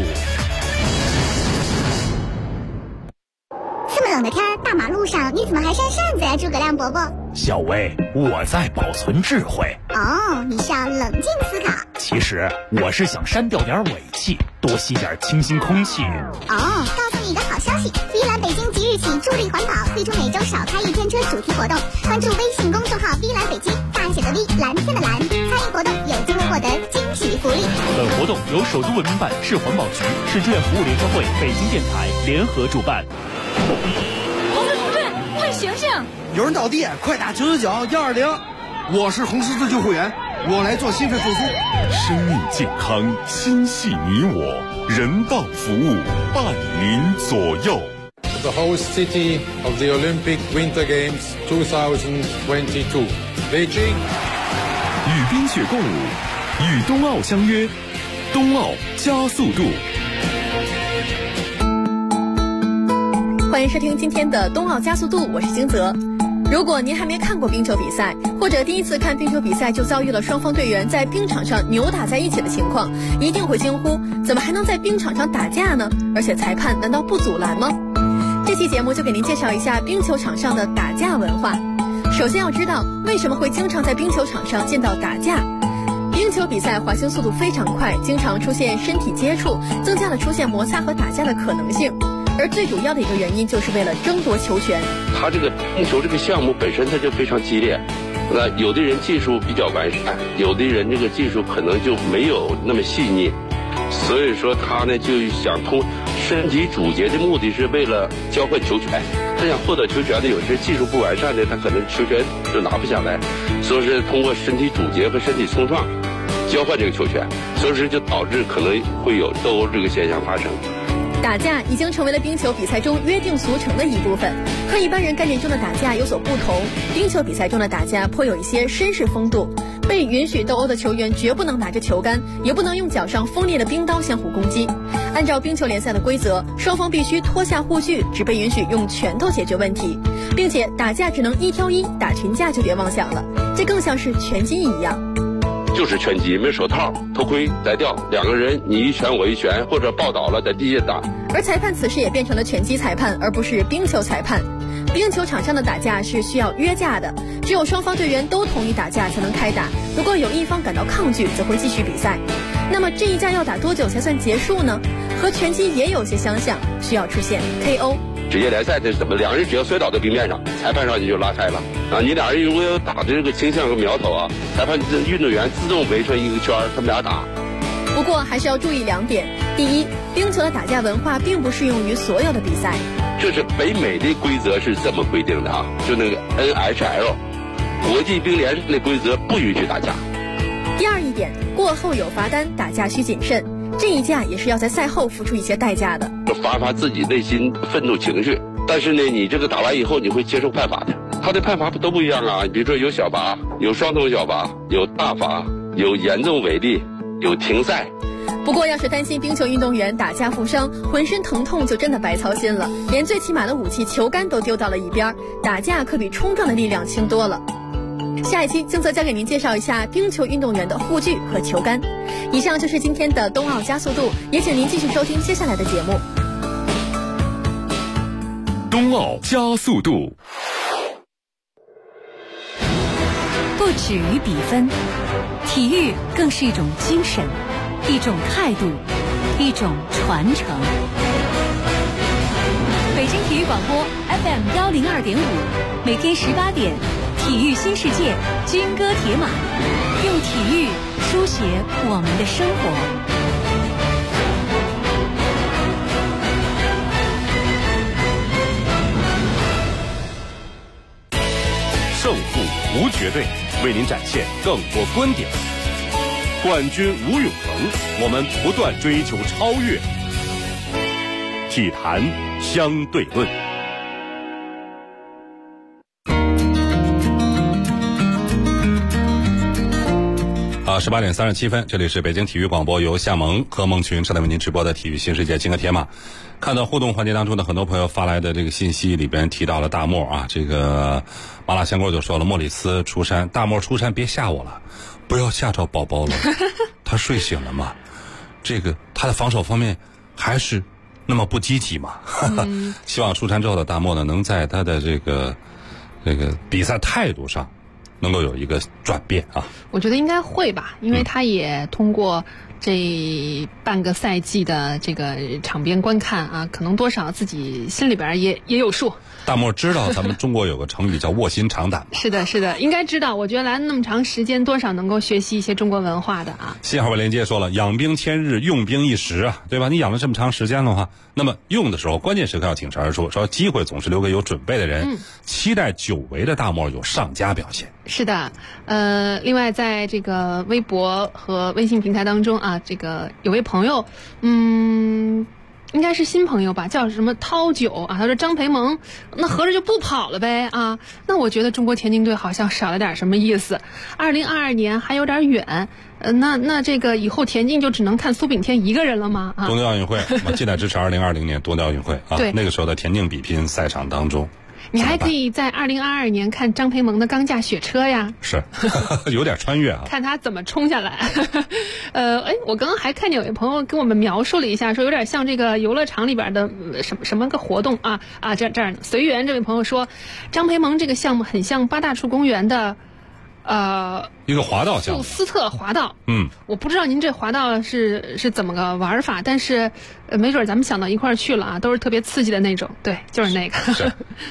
这么冷的天，大马路上你怎么还扇扇子呀，诸葛亮伯伯？ 小薇，我在保存智慧。 哦，你是要冷静思考。 其实我是想删掉点尾气，多吸点清新空气。 哦，告诉你一个好消息，V 蓝北京即日起助力环保，推出每周少开1天车主题活动。关注微信公众号 V 蓝北京，大写的 V， 蓝天的蓝，参与活动有机会获得惊喜福利。 本活动由首都文明办、市环保局、市志愿服务联合会、北京电台联合主办。 同志，快醒醒！ 有人倒地，快打999 120。我是红十字救护员，我来做心肺复苏。 生命健康，心系你我，人道服务伴您左右。 The host city of the Olympic Winter Games 2022, Beijing。 与冰雪共舞，与冬奥相约，冬奥加速度。 欢迎收听今天的冬奥加速度，我是金泽。如果您还没看过冰球比赛，或者第一次看冰球比赛就遭遇了双方队员在冰场上扭打在一起的情况，一定会惊呼：怎么还能在冰场上打架呢？而且裁判难道不阻拦吗？这期节目就给您介绍一下冰球场上的打架文化。首先要知道为什么会经常在冰球场上见到打架。冰球比赛滑行速度非常快，经常出现身体接触，增加了出现摩擦和打架的可能性。而最主要的一个原因就是为了争夺球权。 他这个冰球这个项目本身它就非常激烈，那有的人技术比较完善，有的人这个技术可能就没有那么细腻，所以说他呢就想身体主节的目的是为了交换球权，他想获得球权的，有些技术不完善的，他可能球权就拿不下来，所以是通过身体主节和身体冲撞交换这个球权，所以就导致可能会有斗殴这个现象发生。 打架已经成为了冰球比赛中约定俗成的一部分，和一般人概念中的打架有所不同。冰球比赛中的打架颇有一些绅士风度，被允许斗殴的球员绝不能拿着球杆，也不能用脚上锋利的冰刀相互攻击。按照冰球联赛的规则，双方必须脱下护具，只被允许用拳头解决问题，并且打架只能1挑1，打群架就别妄想了，这更像是拳击一样。 就是拳击，没手套、头盔摘掉，两个人你一拳我一拳，或者抱倒了在地下打。 而裁判此时也变成了拳击裁判，而不是冰球裁判。冰球场上的打架是需要约架的，只有双方队员都同意打架才能开打，如果有一方感到抗拒，则会继续比赛。那么这一架要打多久才算结束呢？和拳击也有些相像，需要出现 KO。 职业联赛这是怎么？两人只要摔倒在冰面上，裁判上去就拉开了啊！你俩人如果有打的这个倾向和苗头啊，裁判运动员自动围成一个圈，他们俩打。 不过还是要注意2点：第一，冰球的打架文化并不适用于所有的比赛。 这是北美的规则是这么规定的啊，就那个 NHL 国际冰联的规则不允许打架。 第二一点，过后有罚单，打架需谨慎。这一架也是要在赛后付出一些代价的， 发自己内心愤怒情绪。但是呢，你这个打完以后，你会接受判罚的。他的判罚都不一样啊，比如说有小罚，有双头小罚，有大罚，有严重违例，有停赛。 不过要是担心冰球运动员打架负伤，浑身疼痛就真的白操心了，连最起码的武器球杆都丢到了一边，打架可比冲撞的力量轻多了。下一期静泽将给您介绍一下冰球运动员的护具和球杆。以上就是今天的冬奥加速度，也请您继续收听接下来的节目。 冬奥加速度。 不止于比分，体育更是一种精神，一种态度，一种传承。北京体育广播 FM 102.5，每天18点，体育新世界，军歌铁马，用体育书写我们的生活。 胜负无绝对，为您展现更多观点。冠军无永恒，我们不断追求超越。体坛相对论。 18点37分，这里是北京体育广播，由夏萌和孟群正在为您直播的体育新世界金戈铁马。看到互动环节当中的很多朋友发来的这个信息里边提到了大漠啊，这个麻辣香锅就说了，莫里斯出山，大漠出山别吓我了，不要吓着宝宝了，他睡醒了吗？这个他的防守方面还是那么不积极嘛？希望出山之后的大漠呢，能在他的这个比赛态度上能够有一个转变啊！ 我觉得应该会吧，因为他也通过这半个赛季的这个场边观看啊，可能多少自己心里边也有数。 大漠知道咱们中国有个成语叫卧薪尝胆。 是的，是的，应该知道。我觉得来那么长时间，多少能够学习一些中国文化的啊。 信号连接说了，养兵千日，用兵一时啊，对吧？你养了这么长时间的话，那么用的时候关键时刻要挺身而出，说机会总是留给有准备的人。期待久违的大漠有上佳表现。 是的，另外在这个微博和微信平台当中啊，这个有位朋友，应该是新朋友吧，叫什么涛九啊？他说张培萌，那合着就不跑了呗啊？那我觉得中国田径队好像少了点什么意思。2022年还有点远，那这个以后田径就只能看苏炳添一个人了吗？啊， 东京奥运会，我尽量支持2020年东京奥运会啊。 对， 那个时候的田径比拼赛场当中。 你还可以在2022年看张培萌的钢架雪车呀， 是有点穿越啊， 看他怎么冲下来。我刚刚还看见有位朋友跟我们描述了一下，说有点像这个游乐场里边的什么个活动啊，这儿随缘这位朋友说，张培萌这个项目很像八大处公园的一个滑道项目， 斯特滑道。我不知道您这滑道是怎么个玩法，但是没准咱们想到一块儿去了啊，都是特别刺激的那种。对，就是那个。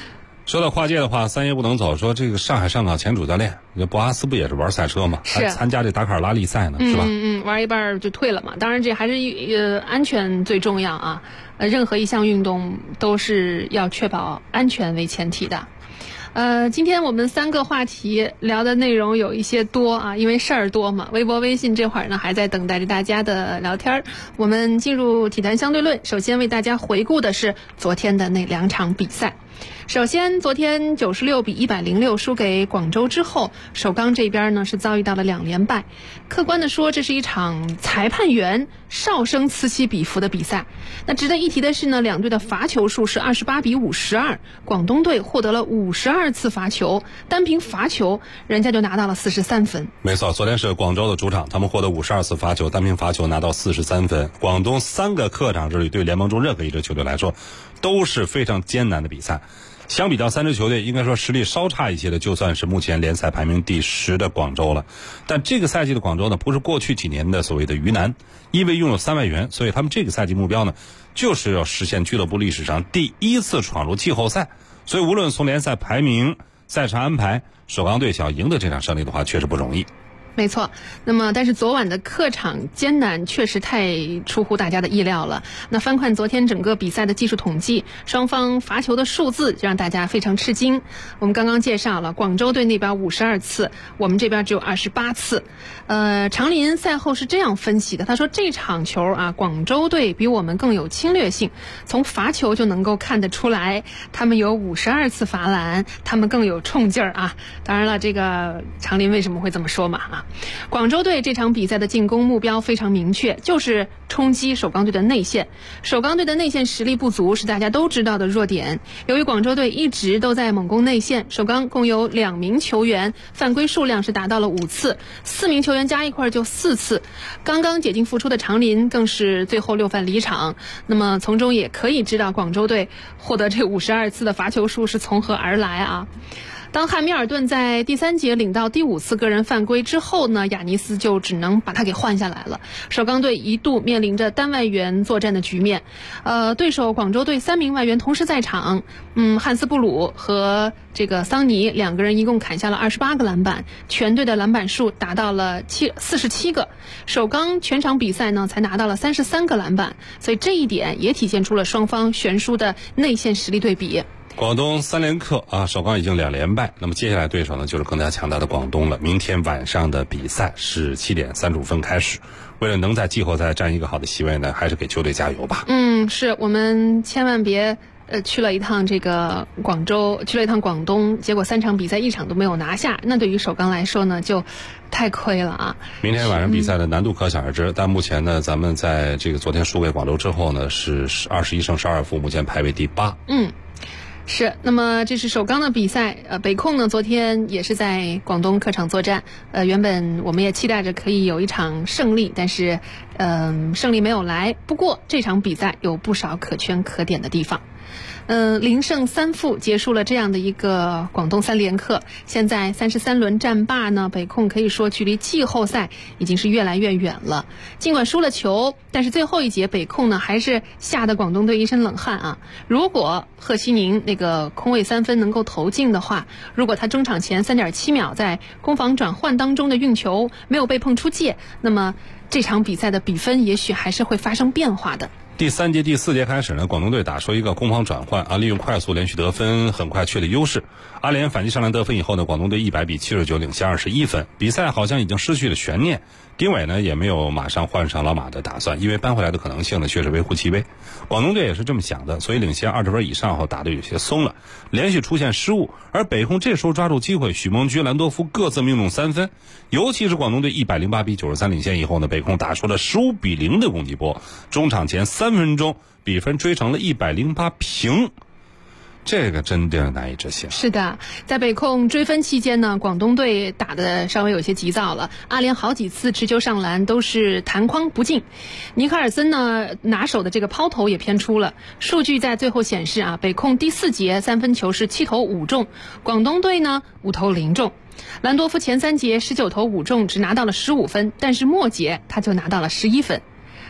说到跨界的话，三爷不能走。说这个上海上港前主教练博阿斯不也是玩赛车吗？还参加这达喀尔拉力赛呢，是吧？ 玩一半就退了嘛。当然，这还是安全最重要啊。任何一项运动都是要确保安全为前提的。今天我们3个话题聊的内容有一些多啊，因为事儿多嘛。微博、微信这会儿呢还在等待着大家的聊天。我们进入体坛相对论，首先为大家回顾的是昨天的那2场比赛。首先，昨天96比106输给广州之后，首钢这边呢是遭遇到了2连败。客观的说，这是一场裁判员哨声此起彼伏的比赛。那值得一提的是呢，两队的罚球数是28比52，广东队获得了52次罚球，单凭罚球人家就拿到了43分。 没错，昨天是广州的主场，他们获得52次罚球，单凭罚球拿到43分。广东3个客场之旅对联盟中任何一支球队来说都是非常艰难的比赛。相比较3支球队，应该说实力稍差一些的，就算是目前联赛排名第10的广州了。但这个赛季的广州呢，不是过去几年的所谓的鱼腩，因为拥有3外援，所以他们这个赛季目标呢，就是要实现俱乐部历史上第1次闯入季后赛。所以无论从联赛排名、赛程安排，首钢队想要赢得这场胜利的话，确实不容易。 没错，那么但是昨晚的客场艰难确实太出乎大家的意料了。那翻看昨天整个比赛的技术统计，双方罚球的数字就让大家非常吃惊。我们刚刚介绍了广州队那边52次，我们这边只有28次。常林赛后是这样分析的，他说这场球啊，广州队比我们更有侵略性，从罚球就能够看得出来，他们有52次罚篮，他们更有冲劲儿啊。当然了，这个常林为什么会这么说嘛啊？广州队这场比赛的进攻目标非常明确，就是冲击首钢队的内线。首钢队的内线实力不足是大家都知道的弱点。由于广州队一直都在猛攻内线，首钢共有2名球员犯规数量是达到了5次，4名球员加一块就4次。刚刚解禁复出的常林更是最后6犯离场。那么从中也可以知道广州队获得这52次的罚球数是从何而来啊。当汉密尔顿在第3节领到第5次个人犯规之后呢，亚尼斯就只能把他给换下来了。首钢队一度面临着单外援作战的局面，对手广州队3名外援同时在场，汉斯布鲁和这个桑尼2个人一共砍下了28个篮板，全队的篮板数达到了47个。首钢全场比赛呢才拿到了33个篮板，所以这一点也体现出了双方悬殊的内线实力对比。 广东3连客啊，首钢已经2连败，那么接下来对手呢就是更加强大的广东了。明天晚上的比赛是7点35分开始，为了能在季后赛占一个好的席位呢，还是给球队加油吧。 是我们千万别去了一趟这个广州，去了一趟广东，结果3场比赛1场都没有拿下，那对于首钢来说呢就太亏了啊。 明天晚上比赛的难度可想而知，但目前呢咱们在这个昨天输给广州之后呢是21胜12负，目前排位第8。 是，那么这是首钢的比赛，北控呢昨天也是在广东客场作战，原本我们也期待着可以有一场胜利，但是胜利没有来。不过这场比赛有不少可圈可点的地方。0胜3负结束了这样的一个广东3连客。现在33轮战罢呢，北控可以说距离季后赛已经是越来越远了。尽管输了球，但是最后一节北控呢还是吓得广东队一身冷汗啊。如果贺西宁那个空位3分能够投进的话，如果他中场前3.7秒在攻防转换当中的运球没有被碰出界，那么这场比赛的比分也许还是会发生变化的。 第3节、第4节开始呢，广东队打出一个攻防转换啊，利用快速连续得分，很快确立优势。阿联反击上篮得分以后呢，广东队100比79领先21分，比赛好像已经失去了悬念。丁伟呢也没有马上换上老马的打算，因为扳回来的可能性呢却是微乎其微。广东队也是这么想的，所以领先20分以上后打得有些松了，连续出现失误。而北控这时候抓住机会，许梦居、兰多夫各自命中3分，尤其是广东队108比93领先以后呢，北控打出了15比0的攻击波，中场前3分钟比分追成了108平。这个真的难以置信。 是的，在北控追分期间呢，广东队打得稍微有些急躁了，阿联好几次持球上篮都是弹框不进，尼克尔森呢拿手的这个抛投也偏出了。数据在最后显示啊，北控第4节3分球是7投5中，广东队呢5投0中。兰多夫前3节19投5中，只拿到了15分，但是末节他就拿到了11分。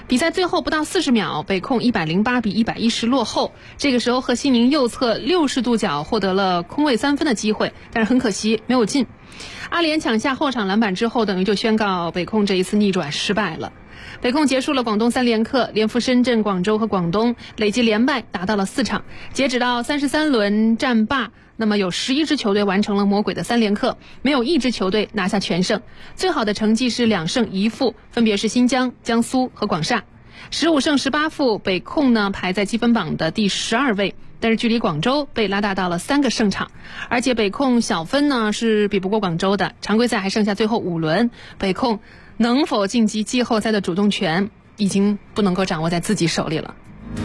比赛最后不到40秒，北控108比110落后。这个时候，贺西宁右侧60度角获得了空位3分的机会，但是很可惜没有进。阿联抢下后场篮板之后，等于就宣告北控这一次逆转失败了。北控结束了广东3连客，连负深圳、广州和广东，累计连败达到了4场。截止到33轮战罢，那么有11支球队完成了魔鬼的3连客，没有1支球队拿下全胜。最好的成绩是2胜1负，分别是新疆、江苏和广厦。15胜18负，北控呢排在积分榜的第12位，但是距离广州被拉大到了3个胜场，而且北控小分呢是比不过广州的。常规赛还剩下最后5轮，北控能否晋级季后赛的主动权已经不能够掌握在自己手里了。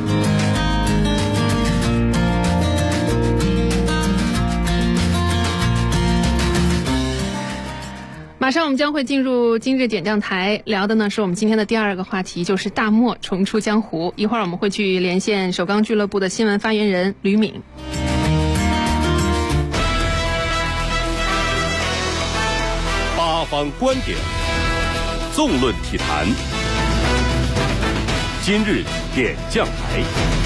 马上我们将会进入今日点将台，聊的呢是我们今天的第2个话题，就是大漠重出江湖。一会儿我们会去连线首钢俱乐部的新闻发言人吕敏。 八方观点，纵论体坛，今日点将台。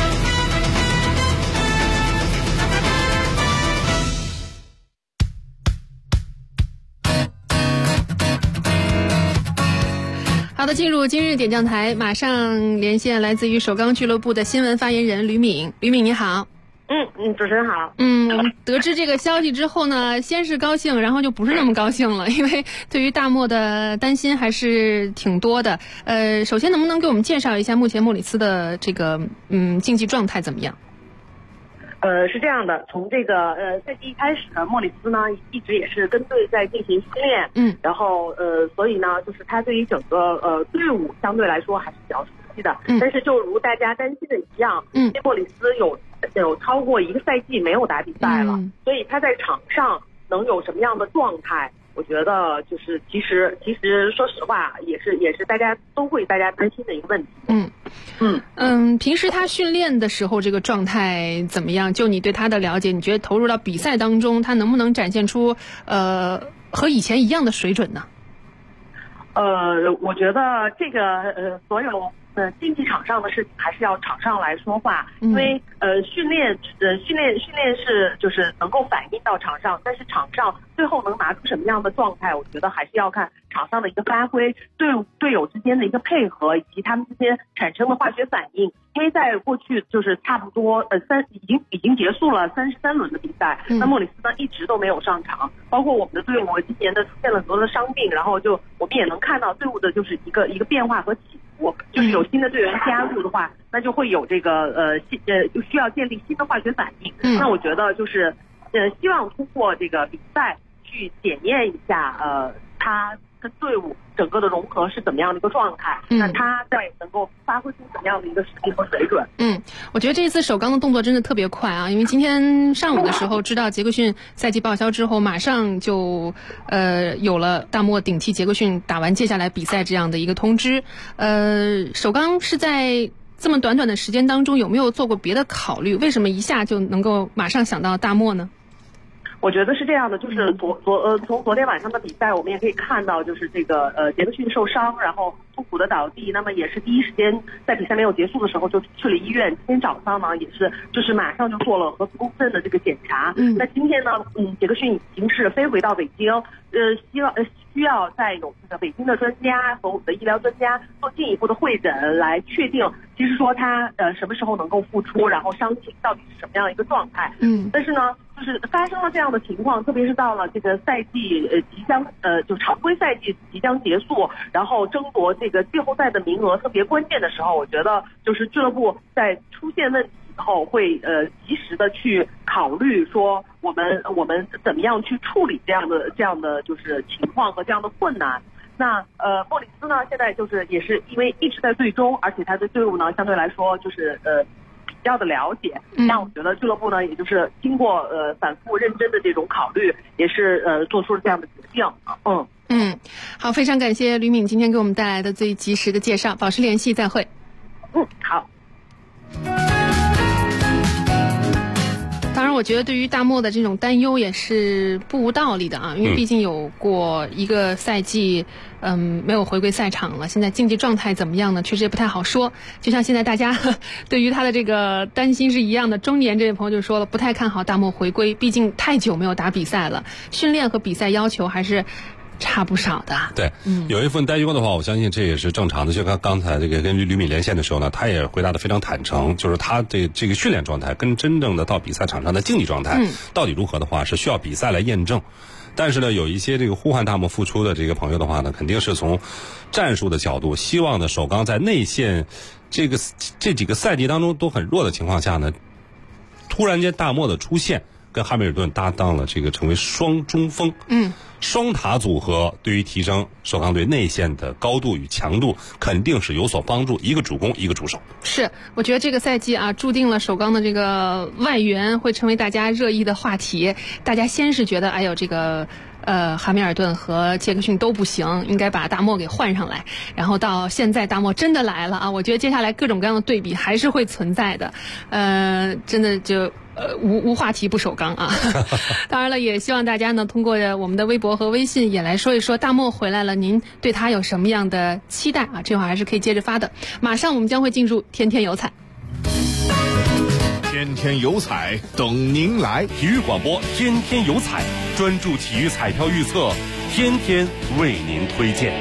好的，进入今日点将台，马上连线来自于首钢俱乐部的新闻发言人吕敏。吕敏你好。 主持人好。 我们得知这个消息之后呢，先是高兴，然后就不是那么高兴了，因为对于大漠的担心还是挺多的。首先能不能给我们介绍一下目前莫里斯的这个竞技状态怎么样？ 是这样的，从这个赛季一开始呢，莫里斯呢一直也是跟队在进行训练，然后所以呢，就是他对于整个队伍相对来说还是比较熟悉的。但是就如大家担心的一样，莫里斯有超过1个赛季没有打比赛了，所以他在场上能有什么样的状态？我觉得就是其实说实话也是大家担心的一个问题。 平时他训练的时候这个状态怎么样？就你对他的了解，你觉得投入到比赛当中，他能不能展现出和以前一样的水准呢？ 我觉得这个所有竞技场上的事情还是要场上来说话，因为训练是就是能够反映到场上，但是场上最后能拿出什么样的状态，我觉得还是要看场上的一个发挥，队友之间的一个配合，以及他们之间产生的化学反应。因为在过去就是差不多已经结束了33轮的比赛，那莫里斯呢一直都没有上场，包括我们的队伍今年的出现了很多的伤病，然后就我们也能看到队伍的就是一个变化和起伏，就是有新的队员加入的话，那就会有这个需要建立新的化学反应。那我觉得就是希望通过这个比赛去检验一下他跟队伍整个的融合是怎么样的一个状态，那他在能够发挥出怎么样的一个实力和水准。 我觉得这次首钢的动作真的特别快啊，因为今天上午的时候知道杰克逊赛季报销之后，马上就有了大漠顶替杰克逊打完接下来比赛这样的一个通知。首钢是在这么短短的时间当中有没有做过别的考虑？为什么一下就能够马上想到大漠呢？ 我觉得是这样的，就是从昨天晚上的比赛，我们也可以看到，就是这个杰克逊受伤，然后痛苦的倒地，那么也是第一时间在比赛没有结束的时候就去了医院。今天早上呢，也是就是马上就做了核磁共振的这个检查。那今天呢，杰克逊已经是飞回到北京，需要再有这个北京的专家和我们的医疗专家做进一步的会诊，来确定其实说他什么时候能够复出，然后伤情到底是什么样一个状态。但是呢，就是发生了这样的情况，特别是到了这个赛季即将就常规赛季即将结束，然后争夺这个季后赛的名额特别关键的时候，我觉得就是俱乐部在出现问题以后会及时的去考虑说我们怎么样去处理这样的就是情况和这样的困难。那莫里斯呢现在就是也是因为一直在队中，而且他对队伍呢相对来说就是比较的了解，那我觉得俱乐部呢也就是经过反复认真的这种考虑，也是做出了这样的决定。 好，非常感谢吕敏今天给我们带来的最及时的介绍，保持联系，再会。 好。 当然我觉得对于大漠的这种担忧也是不无道理的啊，因为毕竟有过一个赛季，没有回归赛场了，现在竞技状态怎么样呢？确实也不太好说。就像现在大家对于他的这个担心是一样的。中年这位朋友就说了，不太看好大漠回归，毕竟太久没有打比赛了，训练和比赛要求还是差不少的。 对，有一份担忧的话，我相信这也是正常的。就刚才这个跟吕敏连线的时候呢，他也回答得非常坦诚，就是他这个训练状态跟真正的到比赛场上的竞技状态到底如何的话，是需要比赛来验证。但是呢，有一些这个呼唤大漠复出的这个朋友的话呢，肯定是从战术的角度，希望呢首钢在内线这几个赛季当中都很弱的情况下呢，突然间大漠的出现，跟哈密尔顿搭档了这个成为双中锋，双塔组合对于提升首钢队内线的高度与强度肯定是有所帮助，一个主攻一个主守。 是，我觉得这个赛季啊，注定了首钢的这个外援会成为大家热议的话题。大家先是觉得，哎呦，这个哈密尔顿和杰克逊都不行，应该把大漠给换上来。然后到现在大漠真的来了啊，我觉得接下来各种各样的对比还是会存在的。真的就无话题不首钢啊。当然了，也希望大家呢通过我们的微博和微信也来说一说大漠回来了，您对他有什么样的期待啊？这会儿还是可以接着发的。马上我们将会进入天天有彩。 天天有彩等您来， 体育广播天天有彩，专注体育彩票预测，天天为您推荐。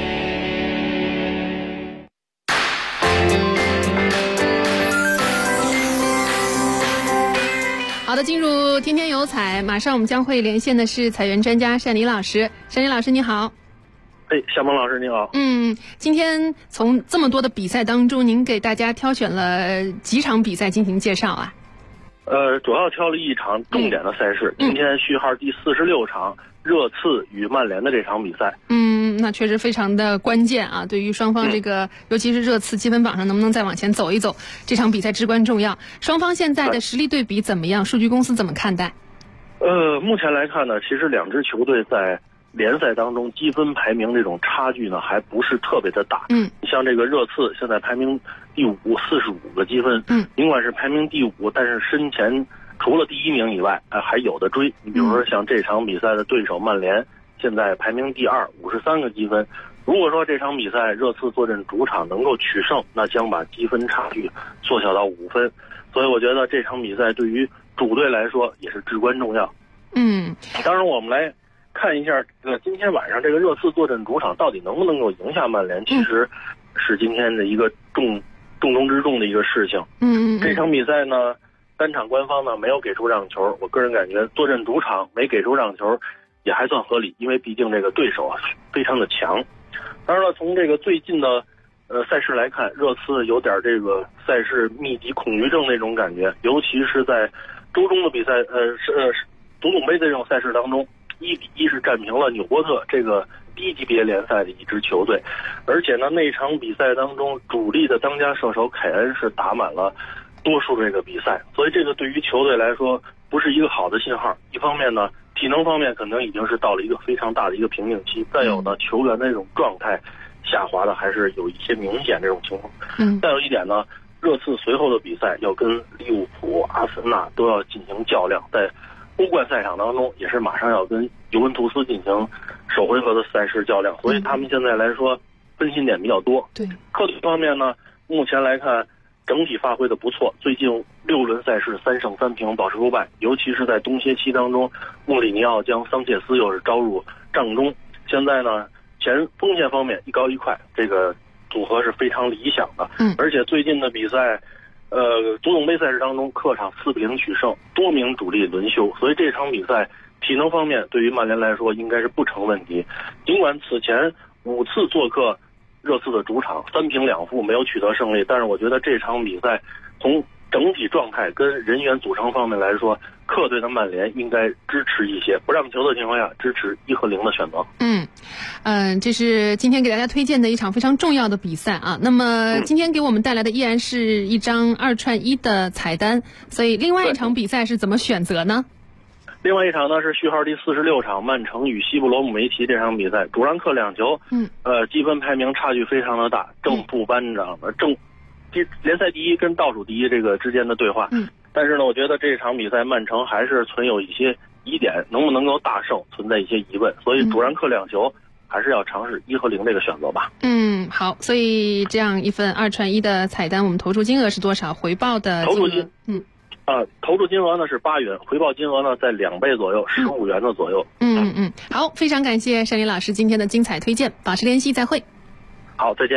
好的，进入天天有彩，马上我们将会连线的是彩源专家单黎老师。单黎老师你好。 夏萌老师你好。 今天从这么多的比赛当中，您给大家挑选了几场比赛进行介绍啊？ 主要挑了一场重点的赛事，今天序号第46场，热刺与曼联的这场比赛。 那确实非常的关键啊，对于双方这个，尤其是热刺积分榜上能不能再往前走一走，这场比赛至关重要。双方现在的实力对比怎么样？数据公司怎么看待？ 目前来看呢，其实两支球队在联赛当中积分排名这种差距呢，还不是特别的大。像这个热刺现在排名第5，45个积分。尽管是排名第5，但是身前除了第1名以外，还有的追。你比如说像这场比赛的对手曼联，现在排名第2，53个积分。如果说这场比赛热刺坐镇主场能够取胜，那将把积分差距缩小到5分。所以我觉得这场比赛对于主队来说也是至关重要。当然我们来看一下今天晚上这个热刺坐镇主场到底能不能够赢下曼联，其实是今天的一个重中之重的一个事情。这场比赛呢，单场官方呢没有给出让球，我个人感觉坐镇主场没给出让球也还算合理，因为毕竟这个对手啊非常的强。当然了，从这个最近的赛事来看，热刺有点这个赛事密集恐惧症那种感觉，尤其是在周中的比赛足总杯的这种赛事当中，1-1是战平了纽波特这个低级别联赛的一支球队，而且呢那场比赛当中主力的当家射手凯恩是打满了多数这个比赛，所以这个对于球队来说不是一个好的信号。一方面呢，体能方面可能已经是到了一个非常大的一个瓶颈期，再有呢球员的这种状态下滑的还是有一些明显这种情况。再有一点呢，热刺随后的比赛要跟利物浦、阿森纳都要进行较量，在欧冠赛场当中也是马上要跟尤文图斯进行首回合的赛事较量，所以他们现在来说分心点比较多。客队方面呢，目前来看整体发挥的不错，最近6轮赛事3胜3平保持不败，尤其是在冬歇期当中，穆里尼奥将桑切斯又是招入帐中，现在呢锋线方面一高一快，这个组合是非常理想的。而且最近的比赛足总杯赛事当中客场4-0取胜，多名主力轮休，所以这场比赛体能方面对于曼联来说应该是不成问题。尽管此前5次做客热刺的主场3平2负没有取得胜利，但是我觉得这场比赛从整体状态跟人员组成方面来说，客队的曼联应该支持一些，不让球的情况下支持1和0的选择。 这是今天给大家推荐的一场非常重要的比赛啊。那么今天给我们带来的依然是一张2串1的彩单，所以另外一场比赛是怎么选择呢？ 另外一场呢是序号第46场，曼城与西布罗姆维奇这场比赛，主让客2球，积分排名差距非常的大，正副班长的联赛第1跟倒数第1这个之间的对话， 但是呢，我觉得这场比赛曼城还是存有一些疑点，能不能够大胜存在一些疑问，所以主让客2球还是要尝试1和0这个选择吧。 好，所以这样一份2串1的彩单，我们投注金额是多少？回报的金额？ 投注金额呢是8元，回报金额呢在2倍左右，15元的左右。 好，非常感谢单林老师今天的精彩推荐，保持联系，再会。 好，再见。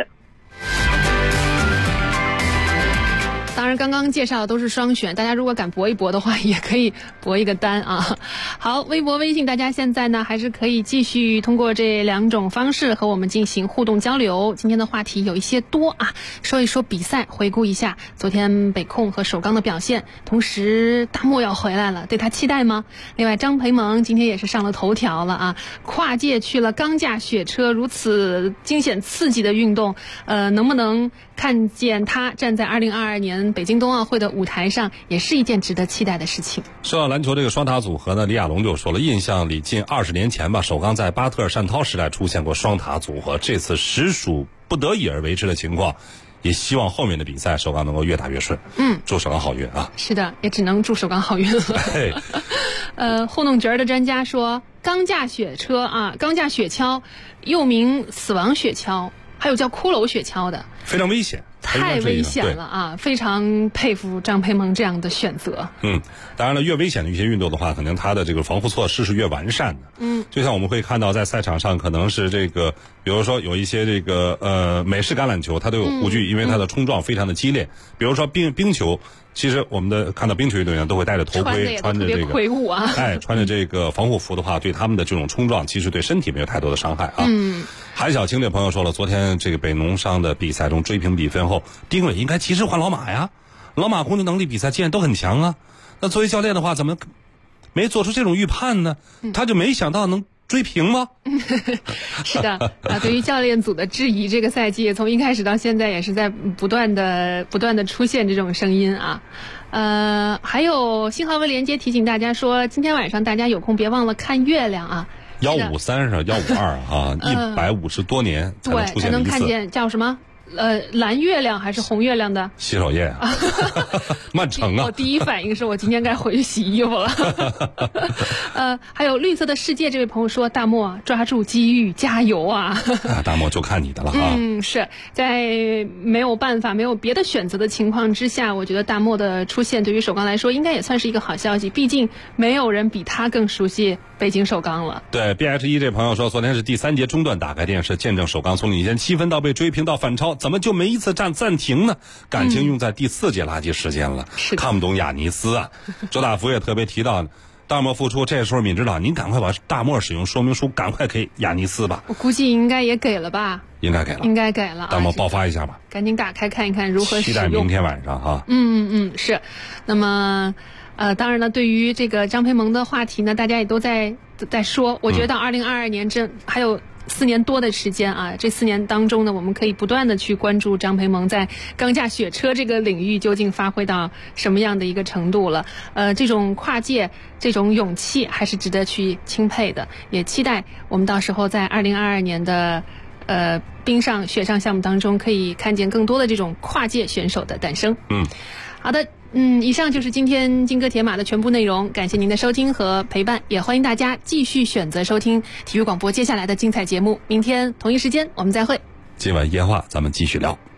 当然刚刚介绍的都是双选，大家如果敢搏一搏的话，也可以搏一个单啊。好，微博微信大家现在呢还是可以继续通过这2种方式和我们进行互动交流。今天的话题有一些多啊，说一说比赛，回顾一下昨天北控和首钢的表现，同时大漠要回来了，对他期待吗？另外张培萌今天也是上了头条了啊，跨界去了钢架雪车，如此惊险刺激的运动，能不能看见他站在2022年北京冬奥会的舞台上，也是一件值得期待的事情。 说到篮球这个双塔组合呢，李亚龙就说了，印象里近20年前吧，首钢在巴特尔单涛时代出现过双塔组合，这次实属不得已而为之的情况，也希望后面的比赛首钢能够越打越顺。祝首钢好运啊！是的，也只能祝首钢好运了。糊弄角儿的专家说，钢架雪车啊，钢架雪橇又名死亡雪橇，还有叫骷髅雪橇的，非常危险。 太危险了啊！非常佩服张培萌这样的选择。 当然了，越危险的一些运动的话，可能它的这个防护措施是越完善的。就像我们会看到在赛场上，可能是这个，比如说有一些这个美式橄榄球，它都有护具，因为它的冲撞非常的激烈。比如说冰球，其实我们的看到冰球运动员都会戴着头盔，穿着这个魁梧啊， 穿着这个防护服的话，对他们的这种冲撞，其实对身体没有太多的伤害啊。韩小青这朋友说了，昨天这个北农商的比赛中追平比分后，丁磊应该及时换老马呀。老马攻击能力比赛既然都很强啊，那作为教练的话，怎么没做出这种预判呢？他就没想到能追平吗？ 是的啊，对于教练组的质疑，这个赛季从一开始到现在也是在不断的出现这种声音啊。还有信号微连接提醒大家说，今天晚上大家有空别忘了看月亮啊。 153是152啊，150多年才能出现一次， 才能看见叫什么？蓝月亮还是红月亮的？ 洗手液啊，曼城啊！ 我第一反应是我今天该回去洗衣服了。还有绿色的世界这位朋友说，大漠抓住机遇，加油啊！ 大漠就看你的了啊！ 是在没有办法、没有别的选择的情况之下，我觉得大漠的出现对于首钢来说，应该也算是一个好消息。毕竟没有人比他更熟悉北京首钢了。 对 BH1 这朋友说，昨天是第3节中段，打开电视见证首钢从领先7分到被追平到反超，怎么就没一次暂停呢？感情用在第4节垃圾时间了，看不懂亚尼斯啊！周大福也特别提到，大漠复出，这时候闵指导，您赶快把大漠使用说明书赶快给亚尼斯吧。 我估计应该也给了吧？ 应该给了。大漠爆发一下吧， 赶紧打开看一看如何使用。 期待明天晚上哈。 是。那么当然了，对于这个张培萌的话题呢，大家也都在说。我觉得到2022年这还有4年多的时间啊，这4年当中呢，我们可以不断的去关注张培萌在钢架雪车这个领域究竟发挥到什么样的一个程度了。这种跨界，这种勇气还是值得去钦佩的。也期待我们到时候在2022年的冰上雪上项目当中，可以看见更多的这种跨界选手的诞生。好的。以上就是今天金戈铁马的全部内容，感谢您的收听和陪伴，也欢迎大家继续选择收听体育广播接下来的精彩节目。明天同一时间我们再会。 今晚夜话咱们继续聊。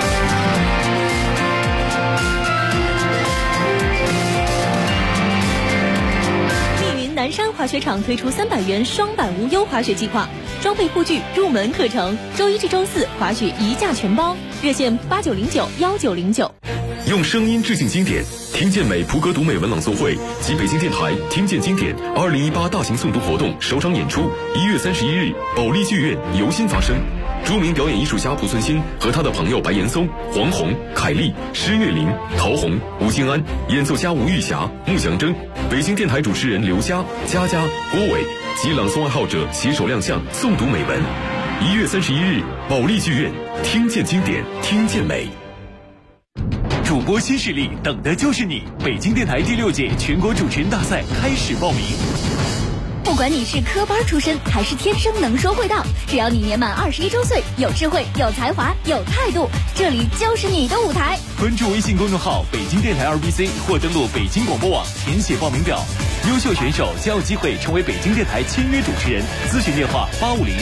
密云南山滑雪场推出300元双板无忧滑雪计划，装备护具入门课程，周1至周4滑雪1价全包，热线89091909。 用声音致敬经典，听见美普格读美文朗诵会及北京电台听见经典2018大型诵读活动首场演出1月31日保利剧院由心发生。著名表演艺术家濮存昕和他的朋友白岩松、黄宏、凯丽、施月玲、陶虹、吴京安，演奏家吴玉霞、穆祥征，北京电台主持人刘佳、佳佳、郭伟及朗诵爱好者携手亮相诵读美文。1月31日保利剧院，听见经典，听见美。 主播新势力，等的就是你！北京电台第6届全国主持人大赛开始报名。不管你是科班出身还是天生能说会道，只要你年满21周岁，有智慧、有才华、有态度，这里就是你的舞台。 关注微信公众号北京电台2BC 或登录北京广播网填写报名表，优秀选手将有机会成为北京电台签约主持人。咨询电话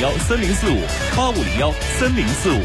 8501304585013045。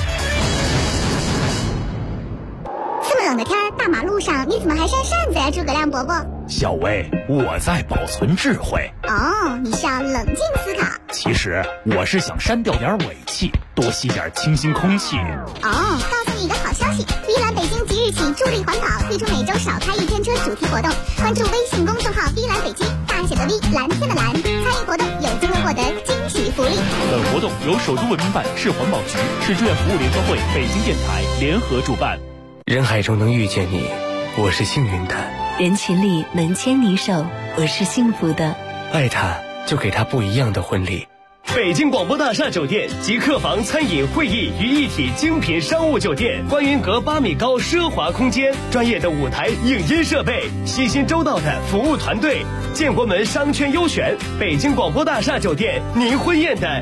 这么冷的天，大马路上你怎么还扇扇子呀，诸葛亮伯伯？ 小薇，我在保存智慧。 哦，你是要冷静思考。 其实我是想删掉点尾气，多吸点清新空气。 哦，告诉你一个好消息，依兰北京即日起助力环保，推出每周少开一天车主题活动。关注微信公众号依兰北京，大写的 V， 蓝天的蓝，参与活动有机会获得惊喜福利。 本活动由首都文明办、市环保局、市志愿服务联合会、北京电台联合主办。 人海中能遇见你，我是幸运的； 人群里能牵你手，我是幸福的。 爱他，就给他不一样的婚礼。 北京广播大厦酒店集客房、餐饮、会议于一体精品商务酒店，观云阁8米高奢华空间，专业的舞台影音设备，细心周到的服务团队，建国门商圈优选，北京广播大厦酒店，您婚宴的